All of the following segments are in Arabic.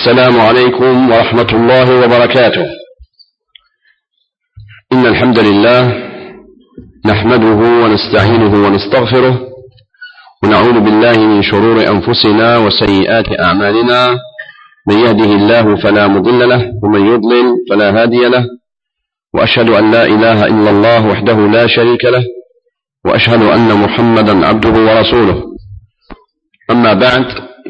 السلام عليكم ورحمة الله وبركاته. إن الحمد لله نحمده ونستعينه ونستغفره ونعوذ بالله من شرور أنفسنا وسيئات أعمالنا، من يهده الله فلا مضل له ومن يضلل فلا هادي له، وأشهد أن لا إله إلا الله وحده لا شريك له، وأشهد أن محمدا عبده ورسوله. أما بعد،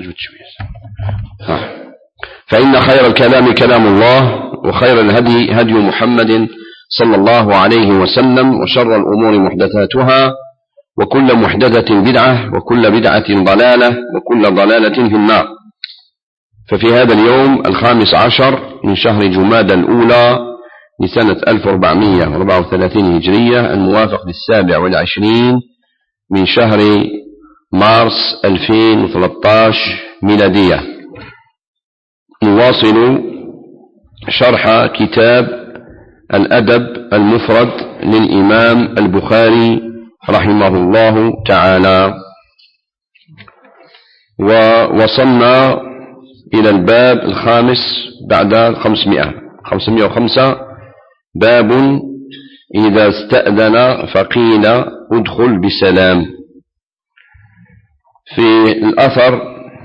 فإن خير الكلام كلام الله، وخير الهدي هدي محمد صلى الله عليه وسلم، وشر الأمور محدثاتها، وكل محدثة بدعة، وكل بدعة ضلالة، وكل ضلالة في النار. ففي هذا اليوم 15 من شهر جمادى الأولى لسنة 1434 هجرية، الموافق ل27 من شهر مارس 2013 ميلادية، نواصل شرح كتاب الأدب المفرد للإمام البخاري رحمه الله تعالى، ووصلنا إلى الباب الخامس بعد 505. باب إذا استأذن فقيل ادخل بسلام. في الأثر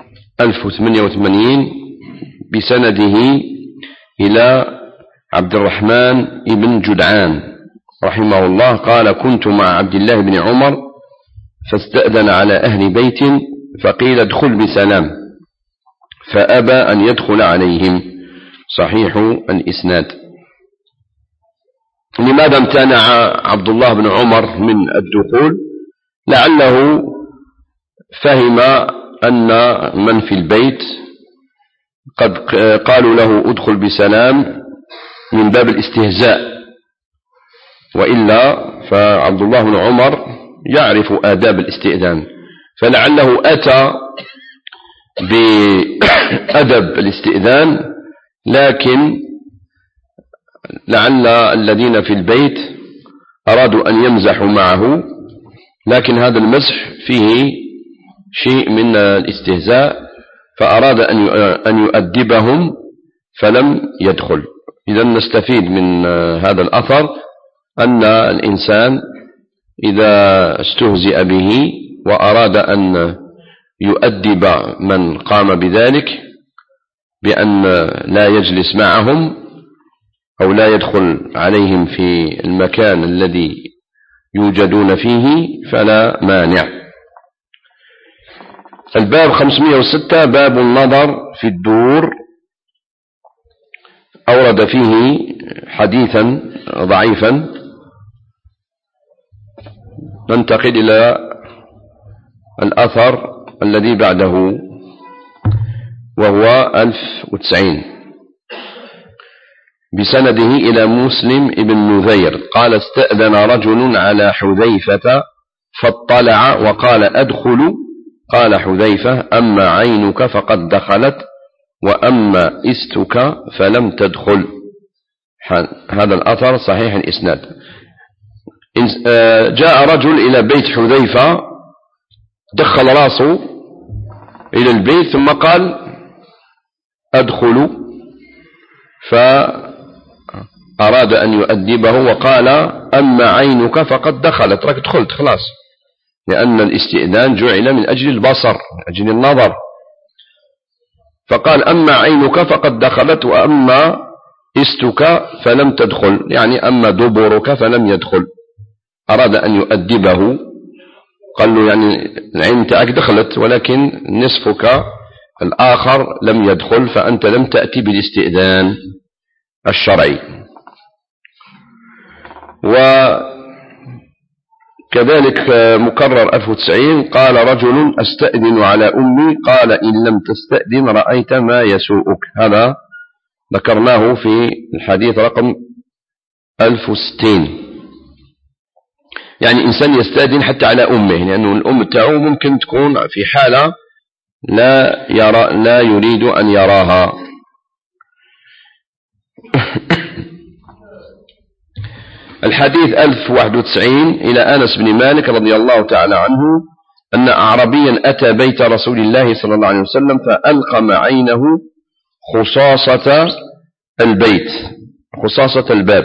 1088 بسنده إلى عبد الرحمن بن جدعان رحمه الله قال: كنت مع عبد الله بن عمر فاستأذن على أهل بيت فقيل ادخل بسلام فأبى أن يدخل عليهم. صحيح الإسناد. لماذا امتنع عبد الله بن عمر من الدخول؟ لعله فهم أن من في البيت قد قالوا له ادخل بسلام من باب الاستهزاء، وإلا فعبد الله بن عمر يعرف آداب الاستئذان، فلعله أتى بأدب الاستئذان، لكن لعل الذين في البيت أرادوا أن يمزحوا معه، لكن هذا المزح فيه شيء من الاستهزاء، فأراد أن يؤدبهم فلم يدخل. إذا نستفيد من هذا الأثر أن الإنسان إذا استهزئ به وأراد أن يؤدب من قام بذلك بأن لا يجلس معهم أو لا يدخل عليهم في المكان الذي يوجدون فيه فلا مانع. الباب 506 باب النظر في الدور، أورد فيه حديثا ضعيفا. ننتقل إلى الأثر الذي بعده وهو 1090 بسنده إلى مسلم ابن نذير قال: استأذن رجل على حذيفة فاطلع وقال: أدخل. قال حذيفة: أما عينك فقد دخلت، وأما استك فلم تدخل. هذا الأثر صحيح الإسناد. جاء رجل إلى بيت حذيفة، دخل راسه إلى البيت ثم قال: أدخل، فأراد أن يؤدبه وقال: أما عينك فقد دخلت، رك دخلت خلاص، لأن الاستئذان جعل من أجل البصر، من أجل النظر. فقال: أما عينك فقد دخلت، وأما استك فلم تدخل، يعني أما دبرك فلم يدخل. أراد أن يؤدبه، قال له يعني العين تاعك دخلت ولكن نصفك الآخر لم يدخل، فأنت لم تأتي بالاستئذان الشرعي. وكذلك مكرر 1090 قال رجل: أستأذن على أمي، قال: إن لم تستأذن رأيت ما يسوءك. هذا ذكرناه في الحديث رقم 1060. يعني إنسان يستأذن حتى على أمه، لأنه الأم تاعه ممكن تكون في حالة لا يريد أن يراها. الحديث 1091 إلى أنس بن مالك رضي الله تعالى عنه أن أعربيا أتى بيت رسول الله صلى الله عليه وسلم فألقم عينه خصاصة البيت، خصاصة الباب.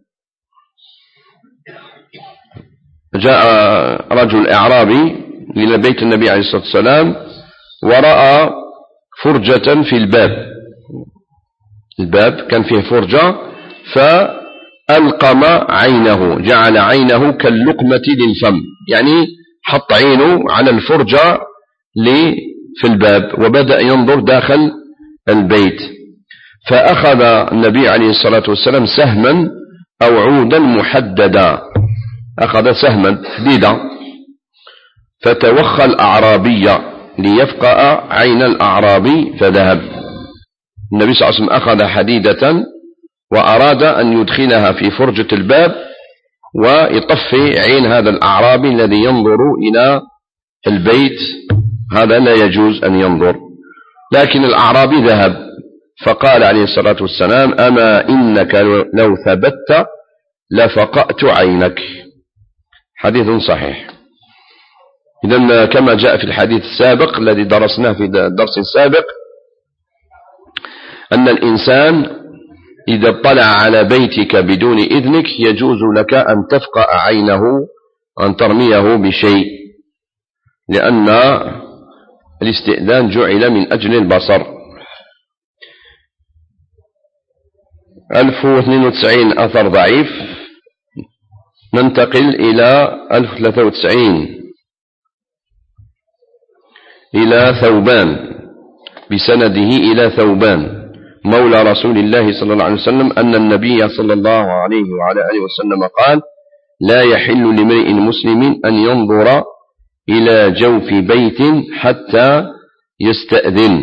جاء رجل أعرابي إلى بيت النبي عليه الصلاة والسلام ورأى فرجة في الباب، الباب كان فيه فرجة فألقم عينه، جعل عينه كاللقمة للفم، يعني حط عينه على الفرجة في الباب وبدأ ينظر داخل البيت. فأخذ النبي عليه الصلاة والسلام سهما أو عودا محددا، أخذ سهما حديدا فتوخى الأعرابي ليفقأ عين الأعرابي فذهب. النبي صلى الله عليه وسلم أخذ حديدة وأراد أن يدخلها في فرجة الباب ويطفي عين هذا الأعرابي الذي ينظر إلى البيت، هذا لا يجوز أن ينظر. لكن الأعرابي ذهب فقال عليه الصلاة والسلام: أما إنك لو ثبت لفقأت عينك. حديث صحيح. إذن كما جاء في الحديث السابق الذي درسناه في الدرس السابق أن الإنسان إذا اطلع على بيتك بدون إذنك يجوز لك أن تفقأ عينه أن ترميه بشيء، لأن الاستئذان جعل من أجل البصر. 1092 أثر ضعيف. ننتقل إلى 1093 إلى ثوبان بسنده إلى ثوبان مولى رسول الله صلى الله عليه وسلم أن النبي صلى الله عليه وعلى آله وسلم قال: لا يحل لامرئ مسلم أن ينظر إلى جوف بيت حتى يستأذن،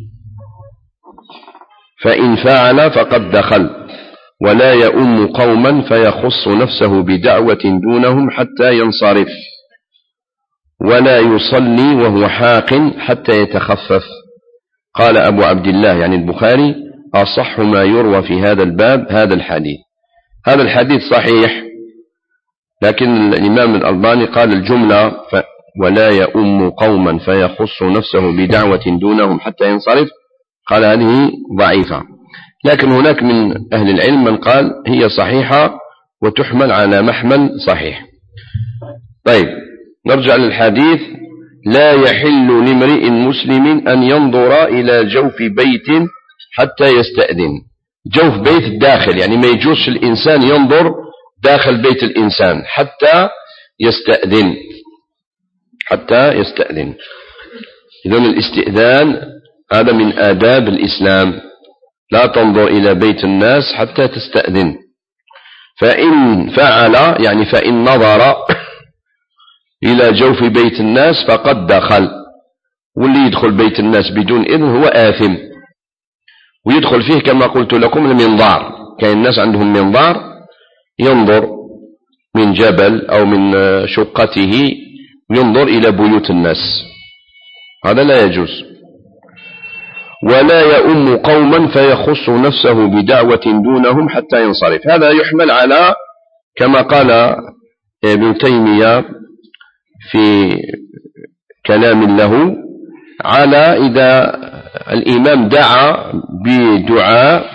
فإن فعل فقد دخل، ولا يؤم قوما فيخص نفسه بدعوة دونهم حتى ينصرف، ولا يصلي وهو حاق حتى يتخفف. قال أبو عبد الله يعني البخاري: أصح ما يروى في هذا الباب هذا الحديث. هذا الحديث صحيح، لكن الإمام الألباني قال الجملة ولا يؤم قوما فيخص نفسه بدعوة دونهم حتى ينصرف، قال هذه ضعيفة. لكن هناك من أهل العلم من قال هي صحيحة وتحمل على محمل صحيح. طيب نرجع للحديث: لا يحل لامرئ مسلم أن ينظر إلى جوف بيت حتى يستأذن. جوف بيت الداخل، يعني ما يجوزش الإنسان ينظر داخل بيت الإنسان حتى يستأذن، حتى يستأذن. إذن الاستئذان هذا من آداب الإسلام، لا تنظر إلى بيت الناس حتى تستأذن. فإن فعل يعني فإن نظر إلى جوف بيت الناس فقد دخل، واللي يدخل بيت الناس بدون إذن هو آثم، ويدخل فيه كما قلت لكم المنظار. كان الناس عندهم منظار ينظر من جبل أو من شقته ينظر إلى بيوت الناس، هذا لا يجوز. ولا يؤم قوما فيخص نفسه بدعوة دونهم حتى ينصرف. هذا يحمل على كما قال ابن تيمية في كلام له على إذا الإمام دعا بدعاء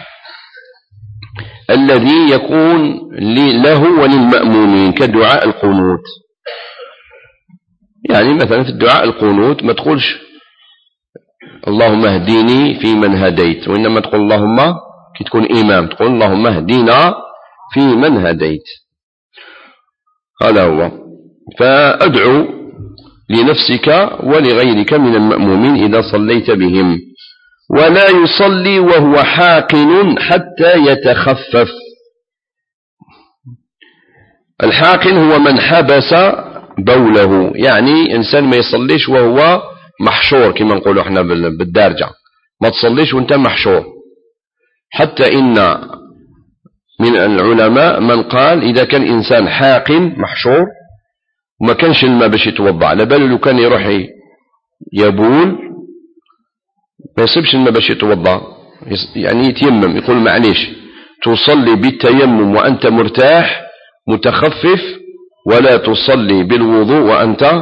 الذي يكون له وللمأمومين كدعاء القنوت. يعني مثلا في الدعاء القنوت ما تقولش اللهم اهديني في من هديت، وإنما تقول اللهم كي تكون إمام تقول اللهم اهدينا في من هديت. هذا هو. فأدعو لنفسك ولغيرك من المأمومين إذا صليت بهم. ولا يصلي وهو حاقن حتى يتخفف. الحاقن هو من حبس بوله، يعني إنسان ما يصليش وهو محشور كما نقولوا احنا بالدارجة، ما تصليش وانت محشور. حتى إن من العلماء من قال إذا كان إنسان حاقن محشور وما كانش الماء باش يتوضع، على باله لو كان يروح يبول ما يصيبش الماء باش يتوضع، يعني يتيمم، يقول معليش تصلي بالتيمم وأنت مرتاح متخفف، ولا تصلي بالوضوء وأنت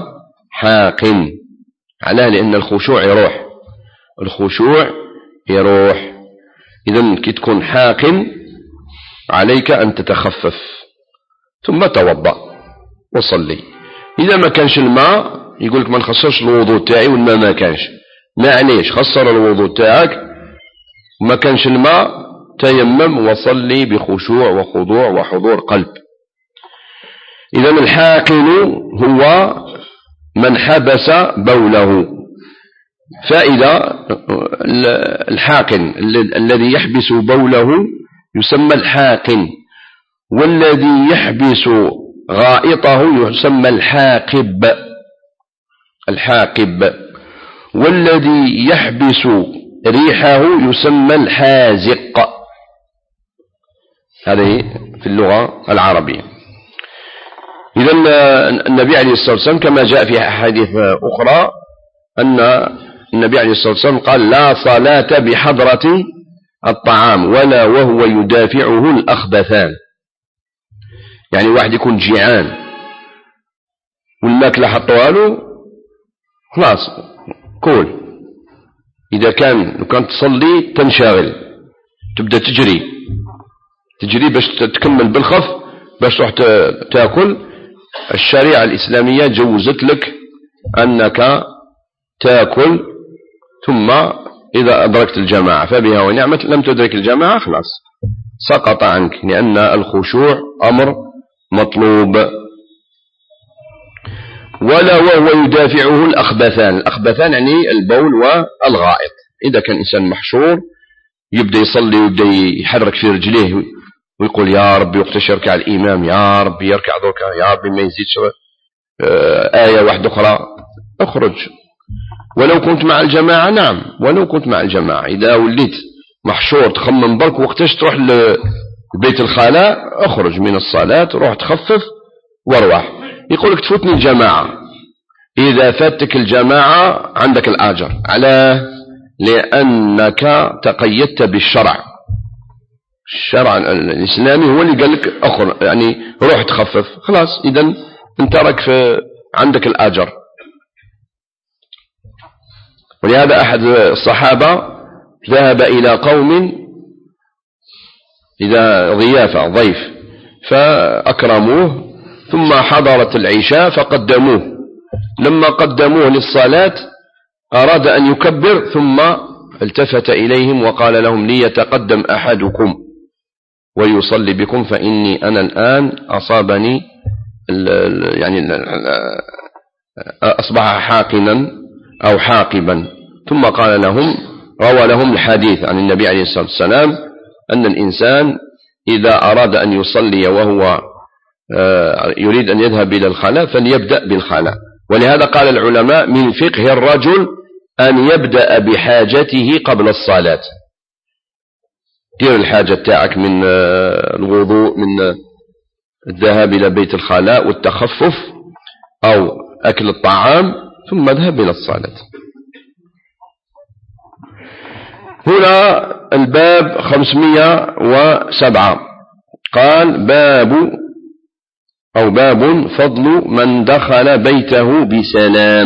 حاقن. علاه؟ لأن الخشوع يروح، الخشوع يروح. إذن كي تكون حاق عليك أن تتخفف ثم توضأ وصلي. إذا ما كانش الماء يقولك ما نخسرش الوضوء تاعي والماء ما كانش، معليش خسر الوضوء تاعك وما كانش الماء، تيمم وصلي بخشوع وخضوع وحضور قلب. إذا الحاقن هو من حبس بوله. فإذا الحاقن الذي يحبس بوله يسمى الحاقن، والذي يحبس غائطه يسمى الحاقب، الحاقب، والذي يحبس ريحه يسمى الحازق. هذه في اللغة العربية. إذا النبي عليه الصلاة والسلام كما جاء في أحاديث أخرى أن النبي عليه الصلاة والسلام قال: لا صلاة بحضرة الطعام ولا وهو يدافعه الأخبثان. يعني واحد يكون جيعان والماكلة حطوها له خلاص كول. إذا كان تصلي تنشغل، تبدأ تجري باش تكمل بالخف باش تروح تاكل. الشريعة الإسلامية جوزت لك أنك تاكل، ثم إذا أدركت الجماعة فبها ونعمت، لم تدرك الجماعة خلاص سقط عنك، لأن الخشوع أمر مطلوب. ولا وهو يدافعه الأخبثان. الأخبثان يعني البول والغائط. إذا كان إنسان محشور يبدأ يصلي ويبدأ يحرك في رجليه ويقول يا ربي، وقت يركع الإمام يا ربي يركع ذوكا، يا ربي ما يزيدش آية واحدة أخرى، اخرج. ولو كنت مع الجماعة، نعم ولو كنت مع الجماعة. إذا وليت محشور تخمم برك وقتاش تروح لبيت الخلاء، اخرج من الصلاة، روح تخفف واروح. يقولك تفوتني الجماعة. إذا فاتك الجماعة عندك الأجر. علاه؟ لأنك تقيدت بالشرع. الشرع الإسلامي هو اللي قال لك أخر، يعني روح تخفف خلاص. إذن انت راك عندك الأجر. ولهذا أحد الصحابة ذهب إلى قوم إذا ضيافة ضيف فأكرموه، ثم حضرت العشاء فقدموه. لما قدموه للصلاة أراد أن يكبر، ثم التفت إليهم وقال لهم: ليتقدم أحدكم ويصلي بكم، فإني أنا الآن أصابني يعني أصبح حاقنا أو حاقبا. ثم قال لهم، روى لهم الحديث عن النبي عليه الصلاة والسلام أن الإنسان إذا أراد أن يصلي وهو يريد أن يذهب إلى الخلاء فليبدأ بالخلاء. ولهذا قال العلماء: من فقه الرجل أن يبدأ بحاجته قبل الصلاة. دير الحاجة تاعك من الوضوء، من الذهاب إلى بيت الخلاء والتخفف أو أكل الطعام، ثم اذهب إلى الصلاة. هنا الباب 507 قال: باب فضل من دخل بيته بسلام.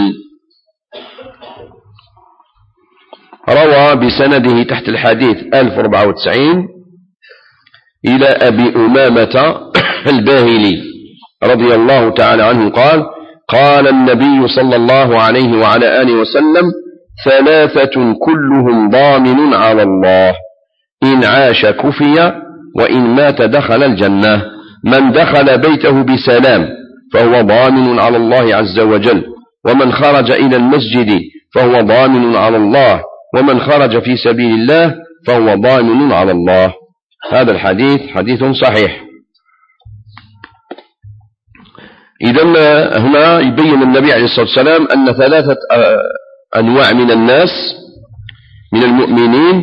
روى بسنده تحت الحديث 1094 إلى أبي أمامة الباهلي رضي الله تعالى عنه قال: قال النبي صلى الله عليه وعلى آله وسلم: ثلاثة كلهم ضامن على الله، إن عاش كفي وإن مات دخل الجنة: من دخل بيته بسلام فهو ضامن على الله عز وجل، ومن خرج إلى المسجد فهو ضامن على الله، ومن خرج في سبيل الله فهو ضامن على الله. هذا الحديث حديث صحيح. إذن هنا يبين النبي عليه الصلاة والسلام أن ثلاثة أنواع من الناس من المؤمنين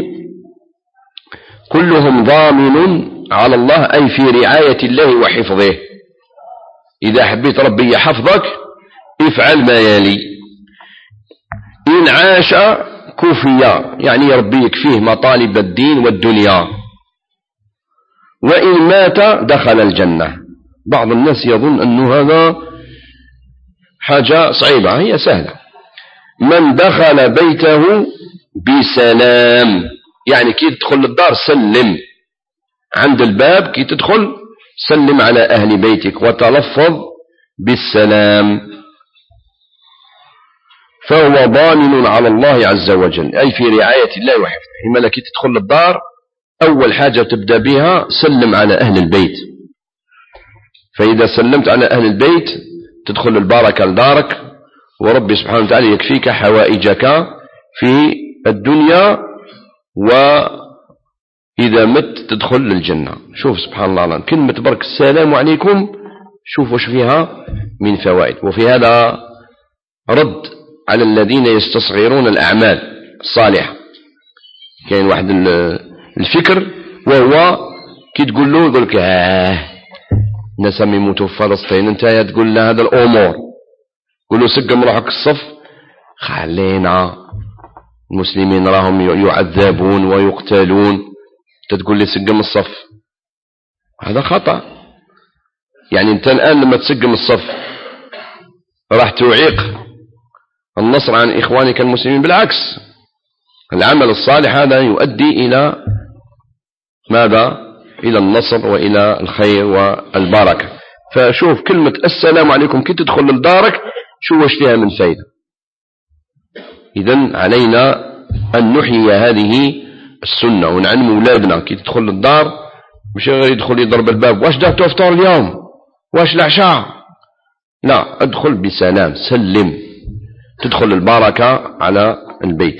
كلهم ضامن على الله، أي في رعاية الله وحفظه. إذا حبيت ربي يحفظك افعل ما يلي: إن عاش كفيا، يعني يربيك فيه مطالب الدين والدنيا، وإن مات دخل الجنة. بعض الناس يظن أن هذا حاجة صعيبة، هي سهلة. من دخل بيته بسلام، يعني كي تدخل للدار سلم عند الباب، كي تدخل سلم على أهل بيتك وتلفظ بالسلام، فهو ضامن على الله عز وجل، أي في رعاية الله وحفظه. إما كي تدخل للدار أول حاجة تبدأ بها سلم على أهل البيت، فإذا سلمت على أهل البيت تدخل البركة لدارك، وربي سبحانه وتعالى يكفيك حوائجك في الدنيا، وإذا مت تدخل للجنة. شوف سبحان الله، كلمة برك السلام عليكم شوف وش فيها من فوائد. وفي هذا رد على الذين يستصغرون الأعمال الصالحة. كاين واحد الفكر وهو كي تقول له يقول لك الناس يموتوا في فلسطين، انت تقول له هذا الأمور، قول له سقم روحك الصف، خلينا المسلمين راهم يعذبون ويقتلون، انت تقول لي سقم الصف، هذا خطأ. يعني انت الآن لما تسقم الصف راح تعيق النصر عن إخوانك المسلمين، بالعكس العمل الصالح هذا يؤدي إلى ماذا؟ إلى النصر وإلى الخير والبركة. فشوف كلمة السلام عليكم كي تدخل لدارك شو وش فيها من فايدة. إذن علينا أن نحيي هذه السنة ونعلم أولادنا كي تدخل للدار مش غير يدخل يضرب الباب، واش دا تفطر اليوم، واش العشاء، لا، ادخل بسلام، سلم، تدخل البركة على البيت.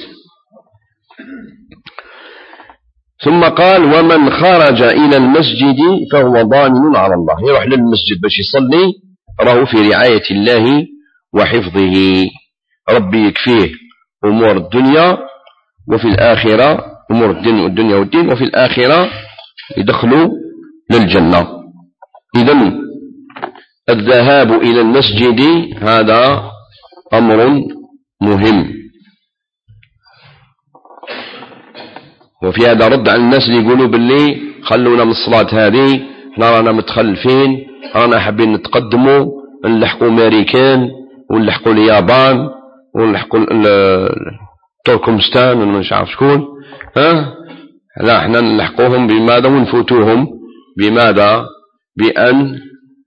ثم قال ومن خرج إلى المسجد فهو ضامن على الله، يروح للمسجد باش يصلي راه في رعاية الله وحفظه، ربي يكفيه أمور الدنيا وفي الآخرة، أمور الدنيا والدين، وفي الآخرة يدخلوا للجنة. إذن الذهاب إلى المسجد هذا أمر مهم. وفي هذا رد على الناس اللي يقولوا باللي خلونا من الصلاة هذه، رانا متخلفين، رانا حابين نتقدموا، نلحقوا أمريكان ونلحقوا اليابان ونلحقوا تركمستان ومش عارف شكون، لا، احنا نلحقوهم بماذا ونفوتوهم بماذا؟ بأن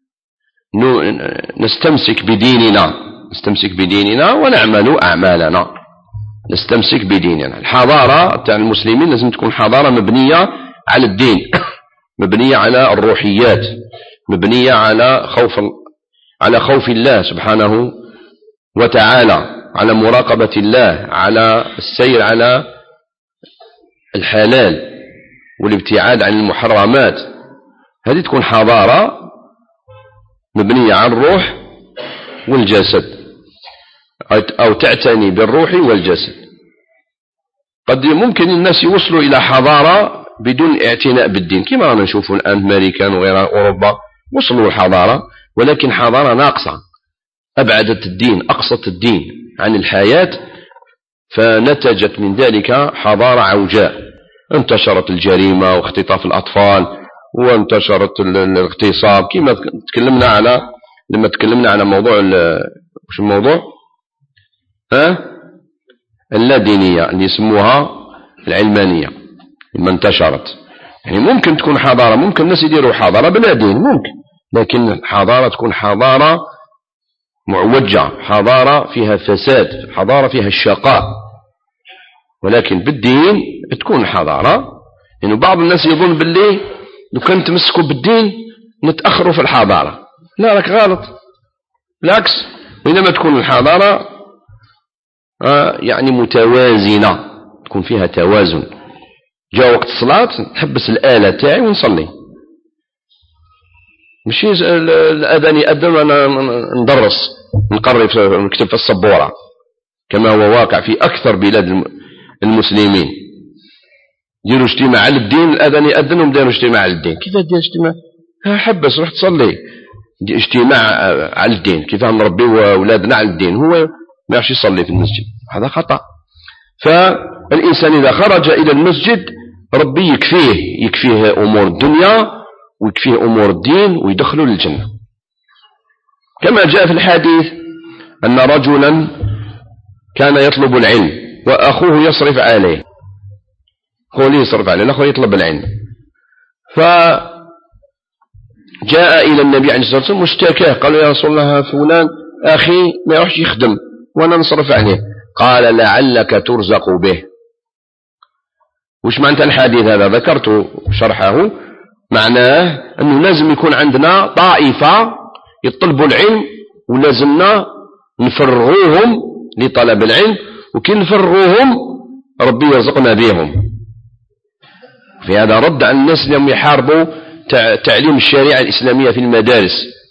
نستمسك بديننا ونعمل أعمالنا، نستمسك بديننا. الحضارة تاع المسلمين لازم تكون حضارة مبنية على الدين، مبنية على الروحيات، مبنية على خوف الله سبحانه وتعالى، على مراقبة الله، على السير على الحلال والابتعاد عن المحرمات. هذه تكون حضارة مبنية على الروح والجسد، أو تعتني بالروح والجسد. قد ممكن الناس يوصلوا إلى حضارة بدون اعتناء بالدين، كما رانا نشوفوا الآن أمريكان وغيرها أوروبا وصلوا الحضارة، ولكن حضارة ناقصة، أبعدت الدين، أقصت الدين عن الحياة، فنتجت من ذلك حضارة عوجاء. انتشرت الجريمة واختطاف الأطفال، وانتشرت الاغتصاب، كما لما تكلمنا على موضوع وش الموضوع؟ اللادينية اللي يسموها العلمانية لما انتشرت. يعني ممكن تكون حضارة، ممكن الناس يديروا حضارة بلا دين، ممكن، لكن الحضارة تكون حضارة معوجة، حضارة فيها فساد، حضارة فيها الشقاء. ولكن بالدين تكون حضارة. يعني بعض الناس يظن باللي لو كان تمسكوا بالدين نتأخروا في الحضارة، لا، لك غلط، بالعكس، إنما تكون الحضارة يعني متوازنة، تكون فيها توازن. جاء وقت الصلاة تحبس الآلة تاعي ونصلي، ماشي الأذان يأذن وأنا ندرس نقري نكتب في السبورة، كما هو واقع في أكثر بلاد المسلمين. يديروا اجتماع على الدين، الأذان يأذن ومديروا اجتماع على الدين. كيف تدير اجتماع؟ حبس روح تصلي. اجتماع على الدين، كيف نربي أولادنا على الدين، هو ما يعرفش يصلي في المسجد، هذا خطأ. فالإنسان إذا خرج إلى المسجد ربي يكفيه أمور الدنيا ويكفيه أمور الدين ويدخله للجنة. كما جاء في الحديث أن رجلا كان يطلب العلم وأخوه يصرف عليه، خوه يصرف عليه الآخر يطلب العلم. فجاء إلى النبي عليه الصلاة والسلام مشتكاه، قالوا يا رسول الله فلان أخي ما يروحش يخدم وأنا نصرف عليه. قال لعلك ترزق به. وش معنى الحديث هذا؟ ذكرت شرحه. معناه أنه لازم يكون عندنا طائفة يطلبوا العلم ولازمنا نفرغوهم لطلب العلم، وكي نفرغوهم ربي يرزقنا بهم. في هذا رد على الناس اللي يحاربوا تعليم الشريعة الإسلامية في المدارس.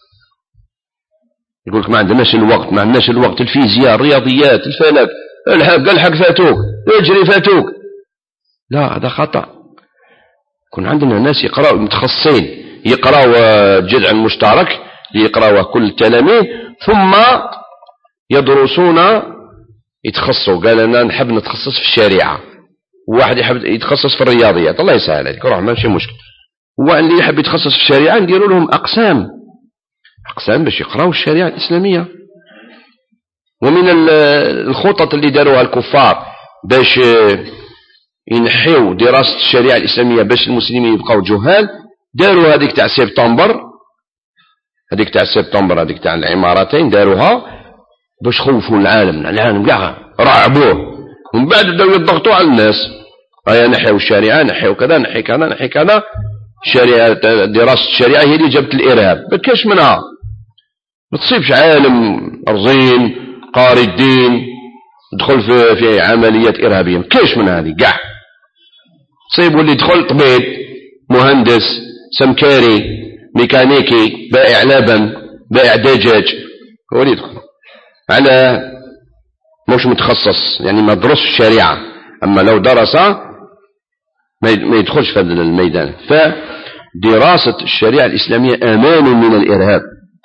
يقول لك ما عندناش الوقت، الفيزياء، الرياضيات، الفلك، الحق فاتوك، اجري فاتوك. لا، هذا خطأ. يكون عندنا ناس يقرأوا متخصصين، يقرأوا الجذع المشترك، يقرأوا كل التلاميذ، ثم يدرسون يتخصصوا. قال أنا نحب نتخصص في الشريعة، وواحد يحب يتخصص في الرياضيات، الله يسهل عليك، روح ماشي مشكل. واللي يحب يتخصص في الشريعة نديروا لهم أقسام باش يقرأوا الشريعة الإسلامية. ومن الخطط اللي داروها الكفار باش ينحيوا دراسة الشريعة الإسلامية باش المسلمين يبقوا جهال، داروا هذيك تاع سبتمبر، هذيك تاع العمارتين، داروها باش خوفوا العالم كاع رعبوه، ومن بعد بداو يضغطوا على الناس، هيا نحيوا الشريعة، نحيوا كذا، نحي كذا. الشريعة، دراسة الشريعة هي اللي جابت الإرهاب، ما كاش منها. ما تصيبش عالم رزين قاري الدين دخل في عمليات إرهابية، ما كاش من هذه كاع. تصيب اللي دخل طبيب، مهندس، سمكاري، ميكانيكي، بائع لبن، بائع دجاج، هو اللي يدخل على مش متخصص، يعني ما درس الشريعة. أما لو درس ما يدخلش في هذا الميدان. فدراسة الشريعة الإسلامية أمان من الإرهاب.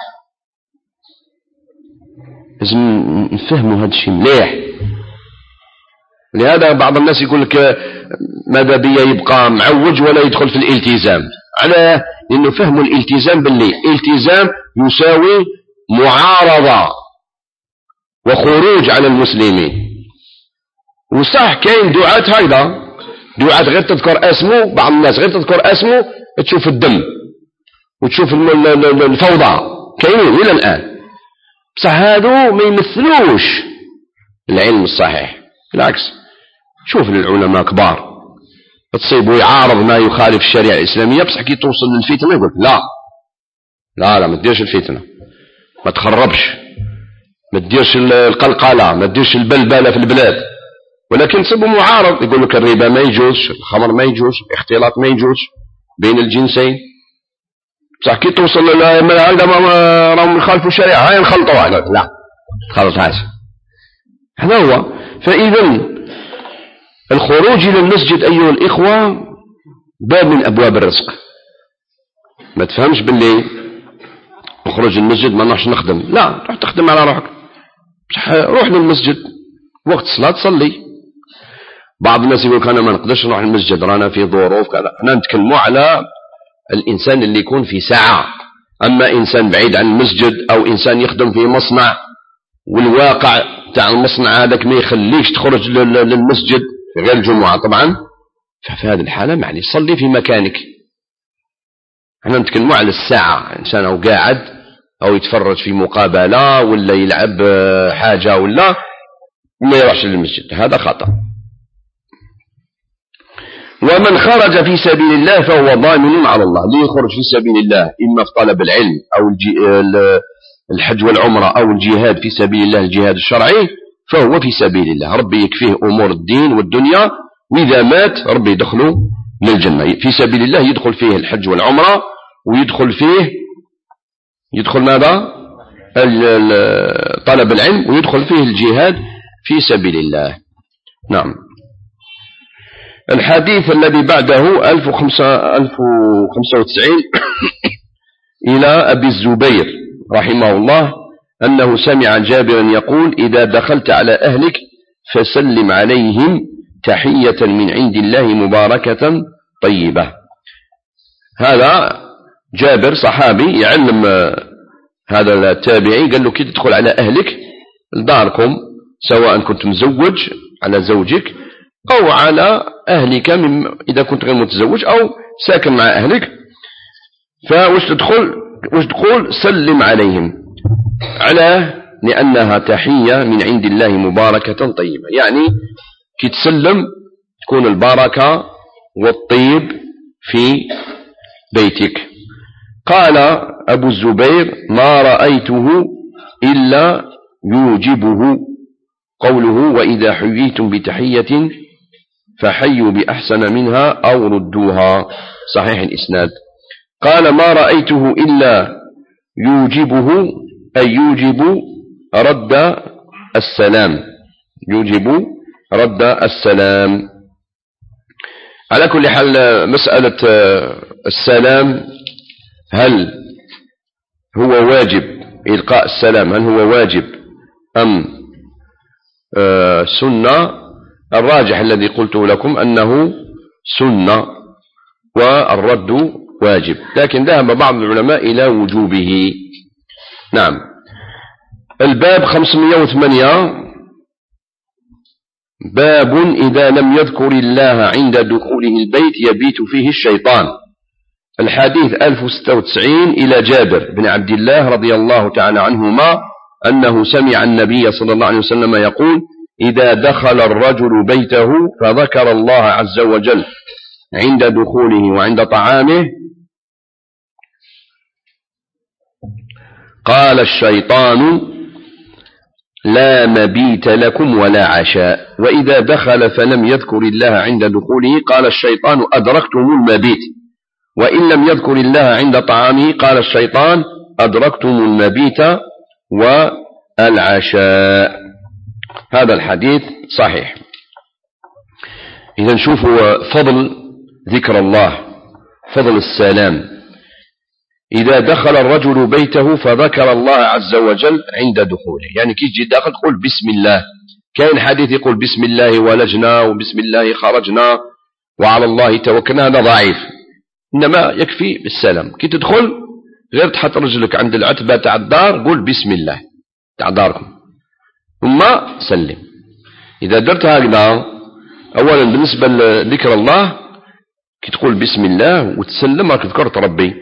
لازم نفهموا هذا الشيء مليح. لهذا بعض الناس يقول لك ماذا بيا يبقى معوج ولا يدخل في الالتزام. على لأنه فهموا الالتزام باللي التزام يساوي معارضة وخروج على المسلمين. وصح كاين دعاة هيدا، دعاة غير تذكر اسمه، بعض الناس غير تذكر اسمه تشوف الدم وتشوف الفوضى، كاينين إلى الآن. بصح هادو ما يمثلوش العلم الصحيح، بالعكس. شوف العلماء كبار تصيبوا يعارض ما يخالف الشريعة الإسلامية، بصح كي توصل للفتنة يقول لا ما تديرش الفتنة، ما تخربش، ما تديرش القلقلة، ما تديرش البلبلة في البلاد. ولكن تصيبوا معارض يقول لك الربا ما يجوز، الخمر ما يجوز، الاختلاط ما يجوز بين الجنسين. بصح كي توصل عندما راهم يخالفوا الشريعة هاي نخلطوها، لا تخلطهاش. هذا هو. فإذا الخروج إلى المسجد أيها الإخوة باب من أبواب الرزق. ما تفهمش باللي نخرج المسجد ما نروحش نخدم، لا، روح تخدم على روحك. روح للمسجد وقت الصلاة تصلي. بعض الناس يقول أنا ما نقدرش نروح المسجد رانا في ظروف كذا. احنا نتكلموا على الإنسان اللي يكون في ساعة. أما إنسان بعيد عن المسجد أو إنسان يخدم في مصنع والواقع تاع المصنع هذاك ما يخليش تخرج للمسجد في غير الجمعة طبعا، ففي هذه الحالة معليش صلي في مكانك. احنا نتكلموا على الساعة، إنسان أو قاعد أو يتفرج في مقابلة ولا يلعب حاجة ولا ما يروحش للمسجد، هذا خطأ. ومن خرج في سبيل الله فهو ضامن على الله. اللي يخرج في سبيل الله إما في طلب العلم أو الحج والعمرة أو الجهاد في سبيل الله، الجهاد الشرعي، فهو في سبيل الله، ربي يكفيه أمور الدين والدنيا، وإذا مات ربي يدخله للجنة. في سبيل الله يدخل فيه الحج والعمرة، ويدخل فيه ماذا؟ طلب العلم، ويدخل فيه الجهاد في سبيل الله. نعم. الحديث الذي بعده 1095 إلى أبي الزبير رحمه الله أنه سمع جابرا يقول: إذا دخلت على أهلك فسلم عليهم تحية من عند الله مباركة طيبة. هذا جابر صحابي يعلم هذا التابعي، قال له كي تدخل على أهلك لداركم، سواء كنت مزوج على زوجك أو على أهلك إذا كنت غير متزوج أو ساكن مع أهلك، فوش تقول سلم عليهم، لأنها تحية من عند الله مباركة طيبة، يعني كي تسلم تكون البركة والطيب في بيتك. قال أبو الزبير ما رأيته إلا يوجبه قوله وإذا حييتم بتحية فحيوا بأحسن منها أو ردوها، صحيح الإسناد. قال ما رأيته إلا يوجبه أي يوجب رد السلام، يوجب رد السلام. على كل حال مسألة السلام هل هو واجب، إلقاء السلام هل هو واجب أم سنة؟ الراجح الذي قلته لكم أنه سنة والرد واجب، لكن ذهب بعض العلماء إلى وجوبه. نعم. الباب 508 باب إذا لم يذكر الله عند دخوله البيت يبيت فيه الشيطان. الحديث 1096 إلى جابر بن عبد الله رضي الله تعالى عنهما أنه سمع النبي صلى الله عليه وسلم يقول إذا دخل الرجل بيته فذكر الله عز وجل عند دخوله وعند طعامه قال الشيطان لا مبيت لكم ولا عشاء، وإذا دخل فلم يذكر الله عند دخوله قال الشيطان أدركتم المبيت، وإن لم يذكر الله عند طعامه قال الشيطان أدركتم المبيت والعشاء. هذا الحديث صحيح. إذا نشوفوا فضل ذكر الله، فضل السلام. إذا دخل الرجل بيته فذكر الله عز وجل عند دخوله، يعني كي تجي داخل تقول بسم الله. كاين حديث يقول بسم الله ولجنا وبسم الله خرجنا وعلى الله توكلنا، هذا ضعيف، إنما يكفي بالسلام. كي تدخل غير تحط رجلك عند العتبة تاع الدار قول بسم الله تاع داركم ثم سلم. إذا درت هكذا أولا بالنسبة لذكر الله كي تقول بسم الله وتسلم راك ذكرت ربي.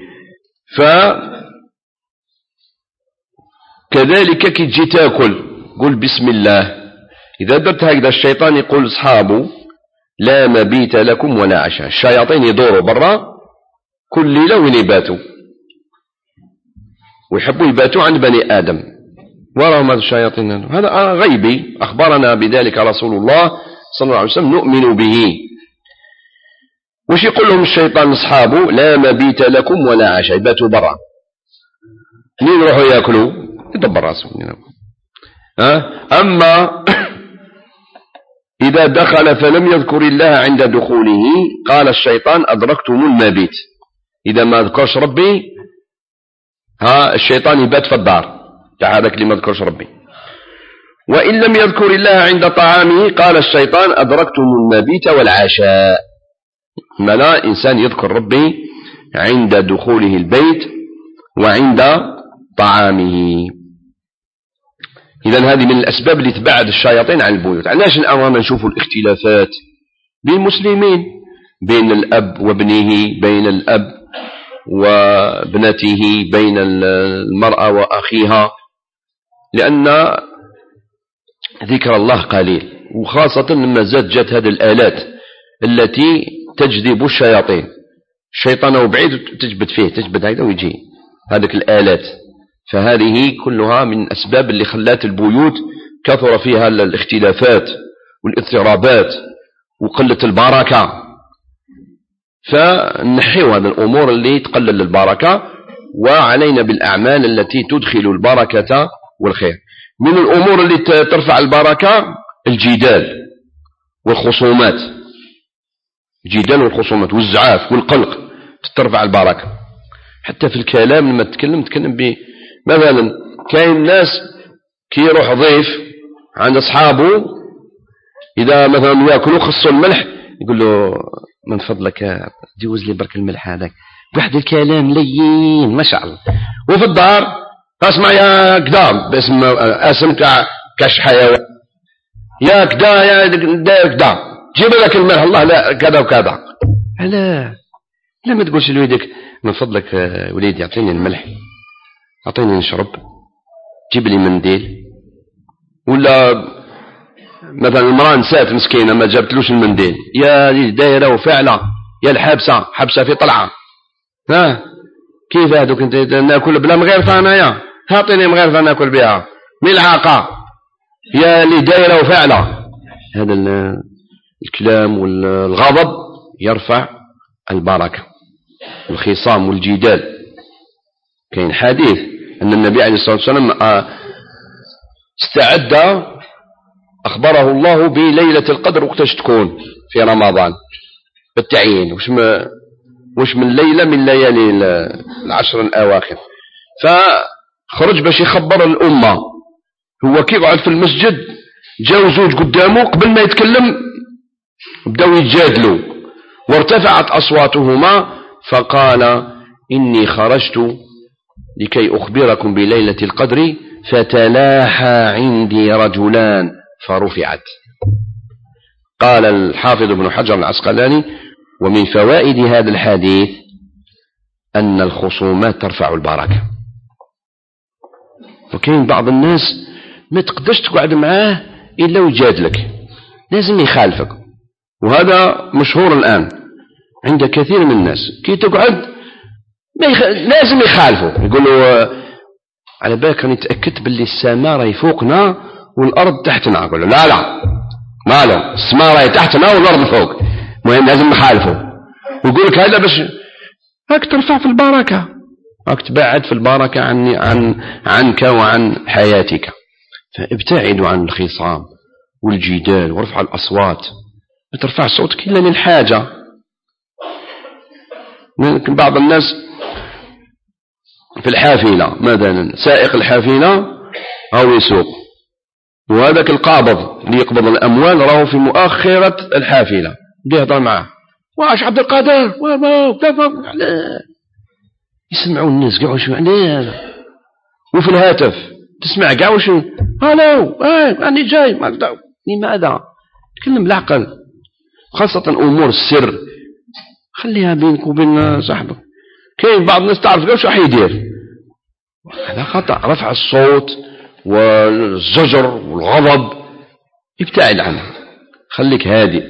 فكذلك كي تجي تاكل قول بسم الله. إذا درت هكذا الشيطان يقول أصحابه لا مبيت لكم ولا عشاء، الشياطين يدوروا برا كل ليلة وين يباتوا ويحبوا يباتوا عند بني آدم، وراهم هذا الشياطين. هذا غيبي أخبرنا بذلك رسول الله صلى الله عليه وسلم نؤمن به. وش يقول لهم الشيطان أصحابه لا مبيت لكم ولا عشاء، يباتوا برا. منين يروحوا يأكلوا؟ يدبر راسهم. أما إذا دخل فلم يذكر الله عند دخوله قال الشيطان أدركتم المبيت. إذا ما ذكرش ربي الشيطان يبات في الدار تاع هذاك اللي ما ذكرش ربي. وإن لم يذكر الله عند طعامه قال الشيطان أدركتم المبيت والعشاء. ما لا إنسان يذكر ربي عند دخوله البيت وعند طعامه. إذن هذه من الأسباب اللي تبعد الشياطين عن البيوت. علاش الآن نشوفوا الاختلافات بين المسلمين، بين الأب وابنه، بين الأب وابنته، بين المرأة وأخيها، لأن ذكر الله قليل، وخاصة لما جات هذه الآلات التي تجذب الشياطين. الشيطان هو بعيد تجبد فيه، تجبد هذا ويجي هذه الآلات. فهذه كلها من الأسباب اللي خلات البيوت كثر فيها الاختلافات والاضطرابات وقلة البركة. فنحيو هذه الأمور اللي تقلل البركة، وعلينا بالأعمال التي تدخل البركة والخير. من الأمور اللي ترفع البركة الجدال والخصومات، الجدال والخصومات والزعاف والقلق ترفع البركة. حتى في الكلام لما تتكلم مثلا كاين ناس كي يروح ضيف عند أصحابه إذا مثلا يأكلوا خصوا الملح يقول له من فضلك جوز لي برك الملح هذاك، بواحد الكلام لين ما شاء الله. وفي الدار اسمع يا كذا باسم اسم كاش حيوان، يا كذا يا كذا جيب لك الملح، الله لا كذا وكذا. لا ما تقولش لوليدك من فضلك وليدي اعطيني الملح، اعطيني نشرب، جيب لي منديل. ولا مثلا المرأة نسات مسكينة ما جابتلوش المنديل، يا دايرة وفعلة، يا الحابسة حبسة في طلعة. كيف هذوك انت ناكل بلا مغيرفة انايا؟ اعطيني مغيرفة ناكل بها، ملحقة، يا اللي دايرة وفعلة. هذا الكلام والغضب يرفع البركة. الخصام والجدال، كاين حديث أن النبي عليه الصلاة والسلام استعد، أخبره الله بليلة القدر وقتاش تكون في رمضان بالتعيين، وش من ليلة من ليالي العشر الأواخر. فخرج باش يخبر الأمة. هو كي يقعد في المسجد جاو زوج قدامه قبل ما يتكلم بدأوا يتجادلوا، وارتفعت أصواتهما، فقال إني خرجت لكي أخبركم بليلة القدر فتلاحى عندي رجلان فرفعت. قال الحافظ ابن حجر العسقلاني: ومن فوائد هذا الحديث أن الخصومات ترفع البركة. وكاين بعض الناس ما تقدرش تقعد معاه إلا ويجادلك، لازم يخالفك، وهذا مشهور الآن عند كثير من الناس. كي تقعد لازم يخالفوا، يقولوا على بالك راني تأكدت باللي السماء راهي فوقنا والأرض تحتنا. أقول له لا ما له، السماء راهي تحتنا والأرض فوق، المهم لازم نخالفوا. ويقول لك هذا باش هاك ترفع في البركة، هاك تبعد في البركة عنك وعن حياتك. فابتعدوا عن الخصام والجدال ورفع الأصوات. ما ترفع صوتك إلا للحاجة. ممكن بعض الناس في الحافلة مثلا، سائق الحافلة أو يسوق، وهذاك القابض اللي يقبض الأموال راهو في مؤخرة الحافلة، يهضر معه: واش عبد القادر يسمعوا الناس قاعوا شو عليه هذا. وفي الهاتف تسمع قاعوا شو هلو أنا جاي. لماذا؟ تكلم بالعقل، خاصة أمور السر خليها بينك وبين صاحبك. كاين بعض الناس تعرف قاعوا شو حيدير، هذا خطأ. رفع الصوت والزجر والغضب ابتعد عنه، خليك هادئ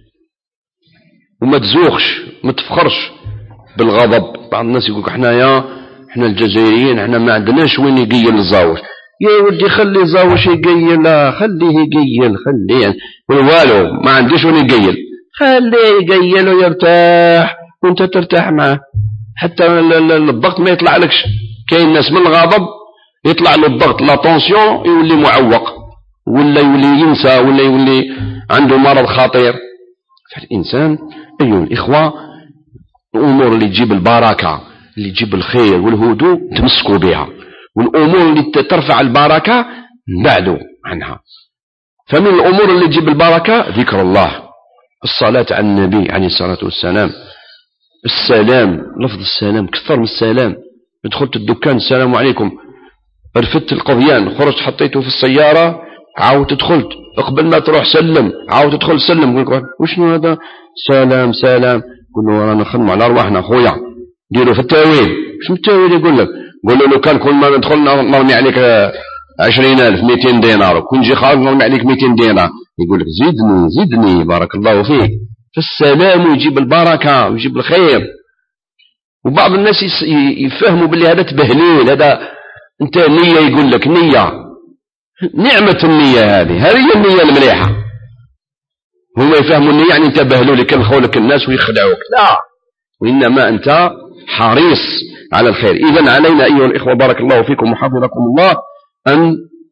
وما تزوخش، ما تفخرش بالغضب. بعض الناس يقولك احنا الجزائريين احنا ما عندناش وين يقيل الزاوش. يا ولدي خلي الزاوش يقيل، خليه يقيل، خليه والو ما عنديش وين يقيل، خليه يقيل ويرتاح وانت ترتاح معه، حتى الضغط ما يطلع لكش. كاين ناس من الغضب يطلع له الضغط لا طونسيون، يولي معوق، ولا يولي ينسى، ولا يولي عنده مرض خطير. فالإنسان أيها الإخوة الأمور اللي تجيب البركة، اللي تجيب الخير والهدوء تمسكوا بها، والأمور اللي ترفع البركة نبعدوا عنها. فمن الأمور اللي تجيب البركة ذكر الله، الصلاة على النبي عليه الصلاة والسلام، السلام، لفظ السلام كثر من السلام. دخلت الدكان السلام عليكم، رفدت القضيان، خرجت حطيته في السيارة، عاود دخلت، قبل ما تروح سلم، عاود تدخل سلم. يقول وشنو هذا؟ سلام سلام. قل له رانا نخدموا على ارواحنا خويا، ديروا في التاويل. شنو التاويل؟ يقول لك قول له كان كل ما ندخل نرمي عليك 20,000 200 دينار، وكون نجي خارج نرمي عليك 200 دينار. يقول لك زدني بارك الله فيك. فالسلام يجيب البركة ويجيب الخير. وبعض الناس يفهموا باللي هذا تبهليل، هذا انت نية، يقول لك نية، نعمة النية هذه هي النية المليحة. هم يفهموا النية يعني انت بهلول يكلخوا الناس ويخدعوك، لا، وإنما أنت حريص على الخير. إذن علينا أيها الإخوة بارك الله فيكم وحفظكم الله أن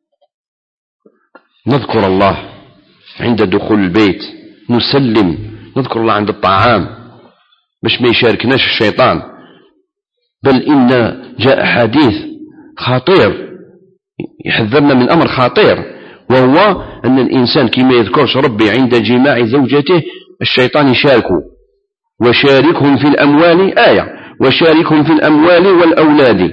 نذكر الله عند دخول البيت، نسلم، نذكر الله عند الطعام باش ما يشاركناش الشيطان. بل إن جاء حديث خطير يحذرنا من أمر خطير، وهو أن الإنسان كما يذكرش ربي عند جماع زوجته الشيطان يشاركه. وشاركهم في الأموال آية، وشاركهم في الأموال والأولاد.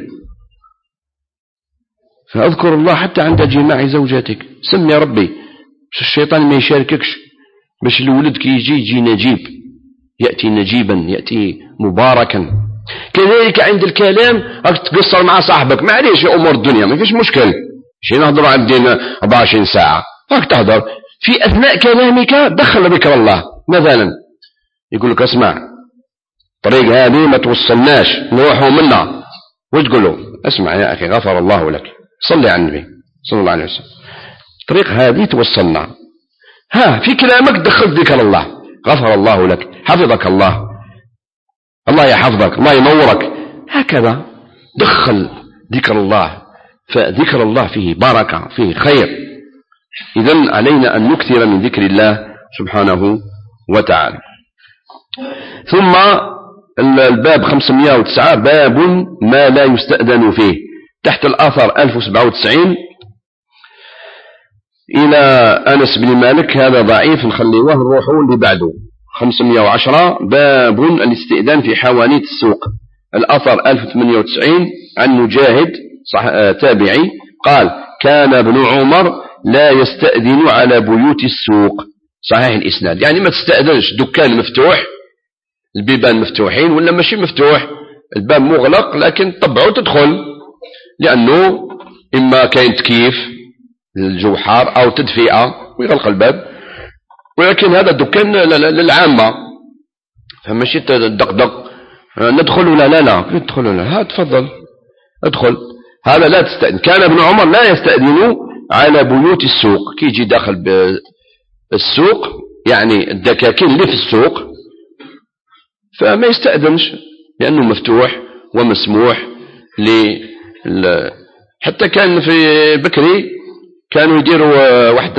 فأذكر الله حتى عند جماع زوجتك، سمي ربي الشيطان ما يشارككش. باش الولد كي يجي نجيب، يأتي نجيبا، يأتي مباركا. كذلك عند الكلام راك تقصر مع صاحبك، معليش يا أمور الدنيا ما فيش مشكل، شي نهضروا عندنا 24 ساعة، راك تهضر في أثناء كلامك دخل ذكر الله. مثلا يقول لك اسمع طريق هذه ما توصلناش نروحوا منا، وتقول له اسمع يا أخي غفر الله لك، صلي على النبي صلى الله عليه وسلم، طريق هذه توصلنا، ها في كلامك دخلت ذكر الله، غفر الله لك، حفظك الله، الله يحفظك، الله ينورك، هكذا دخل ذكر الله. فذكر الله فيه بركة، فيه خير. إذن علينا أن نكثر من ذكر الله سبحانه وتعالى. ثم الباب 509 باب ما لا يستأذن فيه، تحت الآثر 1097 إلى أنس بن مالك، هذا ضعيف نخليه نروحوا اللي بعده 510 باب الاستئذان في حوانيت السوق. الأثر 1098 عن مجاهد تابعي قال كان ابن عمر لا يستأذن على بيوت السوق، صحيح الإسناد. يعني ما تستأذنش دكان مفتوح، البيبان مفتوحين ولا ماشي مفتوح، الباب مغلق لكن طبعه تدخل، لأنه إما كاين تكييف الجو حار أو تدفئة ويغلق الباب، ولكن هذا الدكان للعامة، فماشي تدقدق ندخل ولا لا ندخل ولا ها تفضل ادخل، هذا لا تستأذن. كان ابن عمر لا يستأذن على بيوت السوق، كي يجي داخل بالسوق يعني الدكاكين اللي في السوق فما يستأذنش، لأنه مفتوح ومسموح حتى كان في بكري كانوا يديروا واحد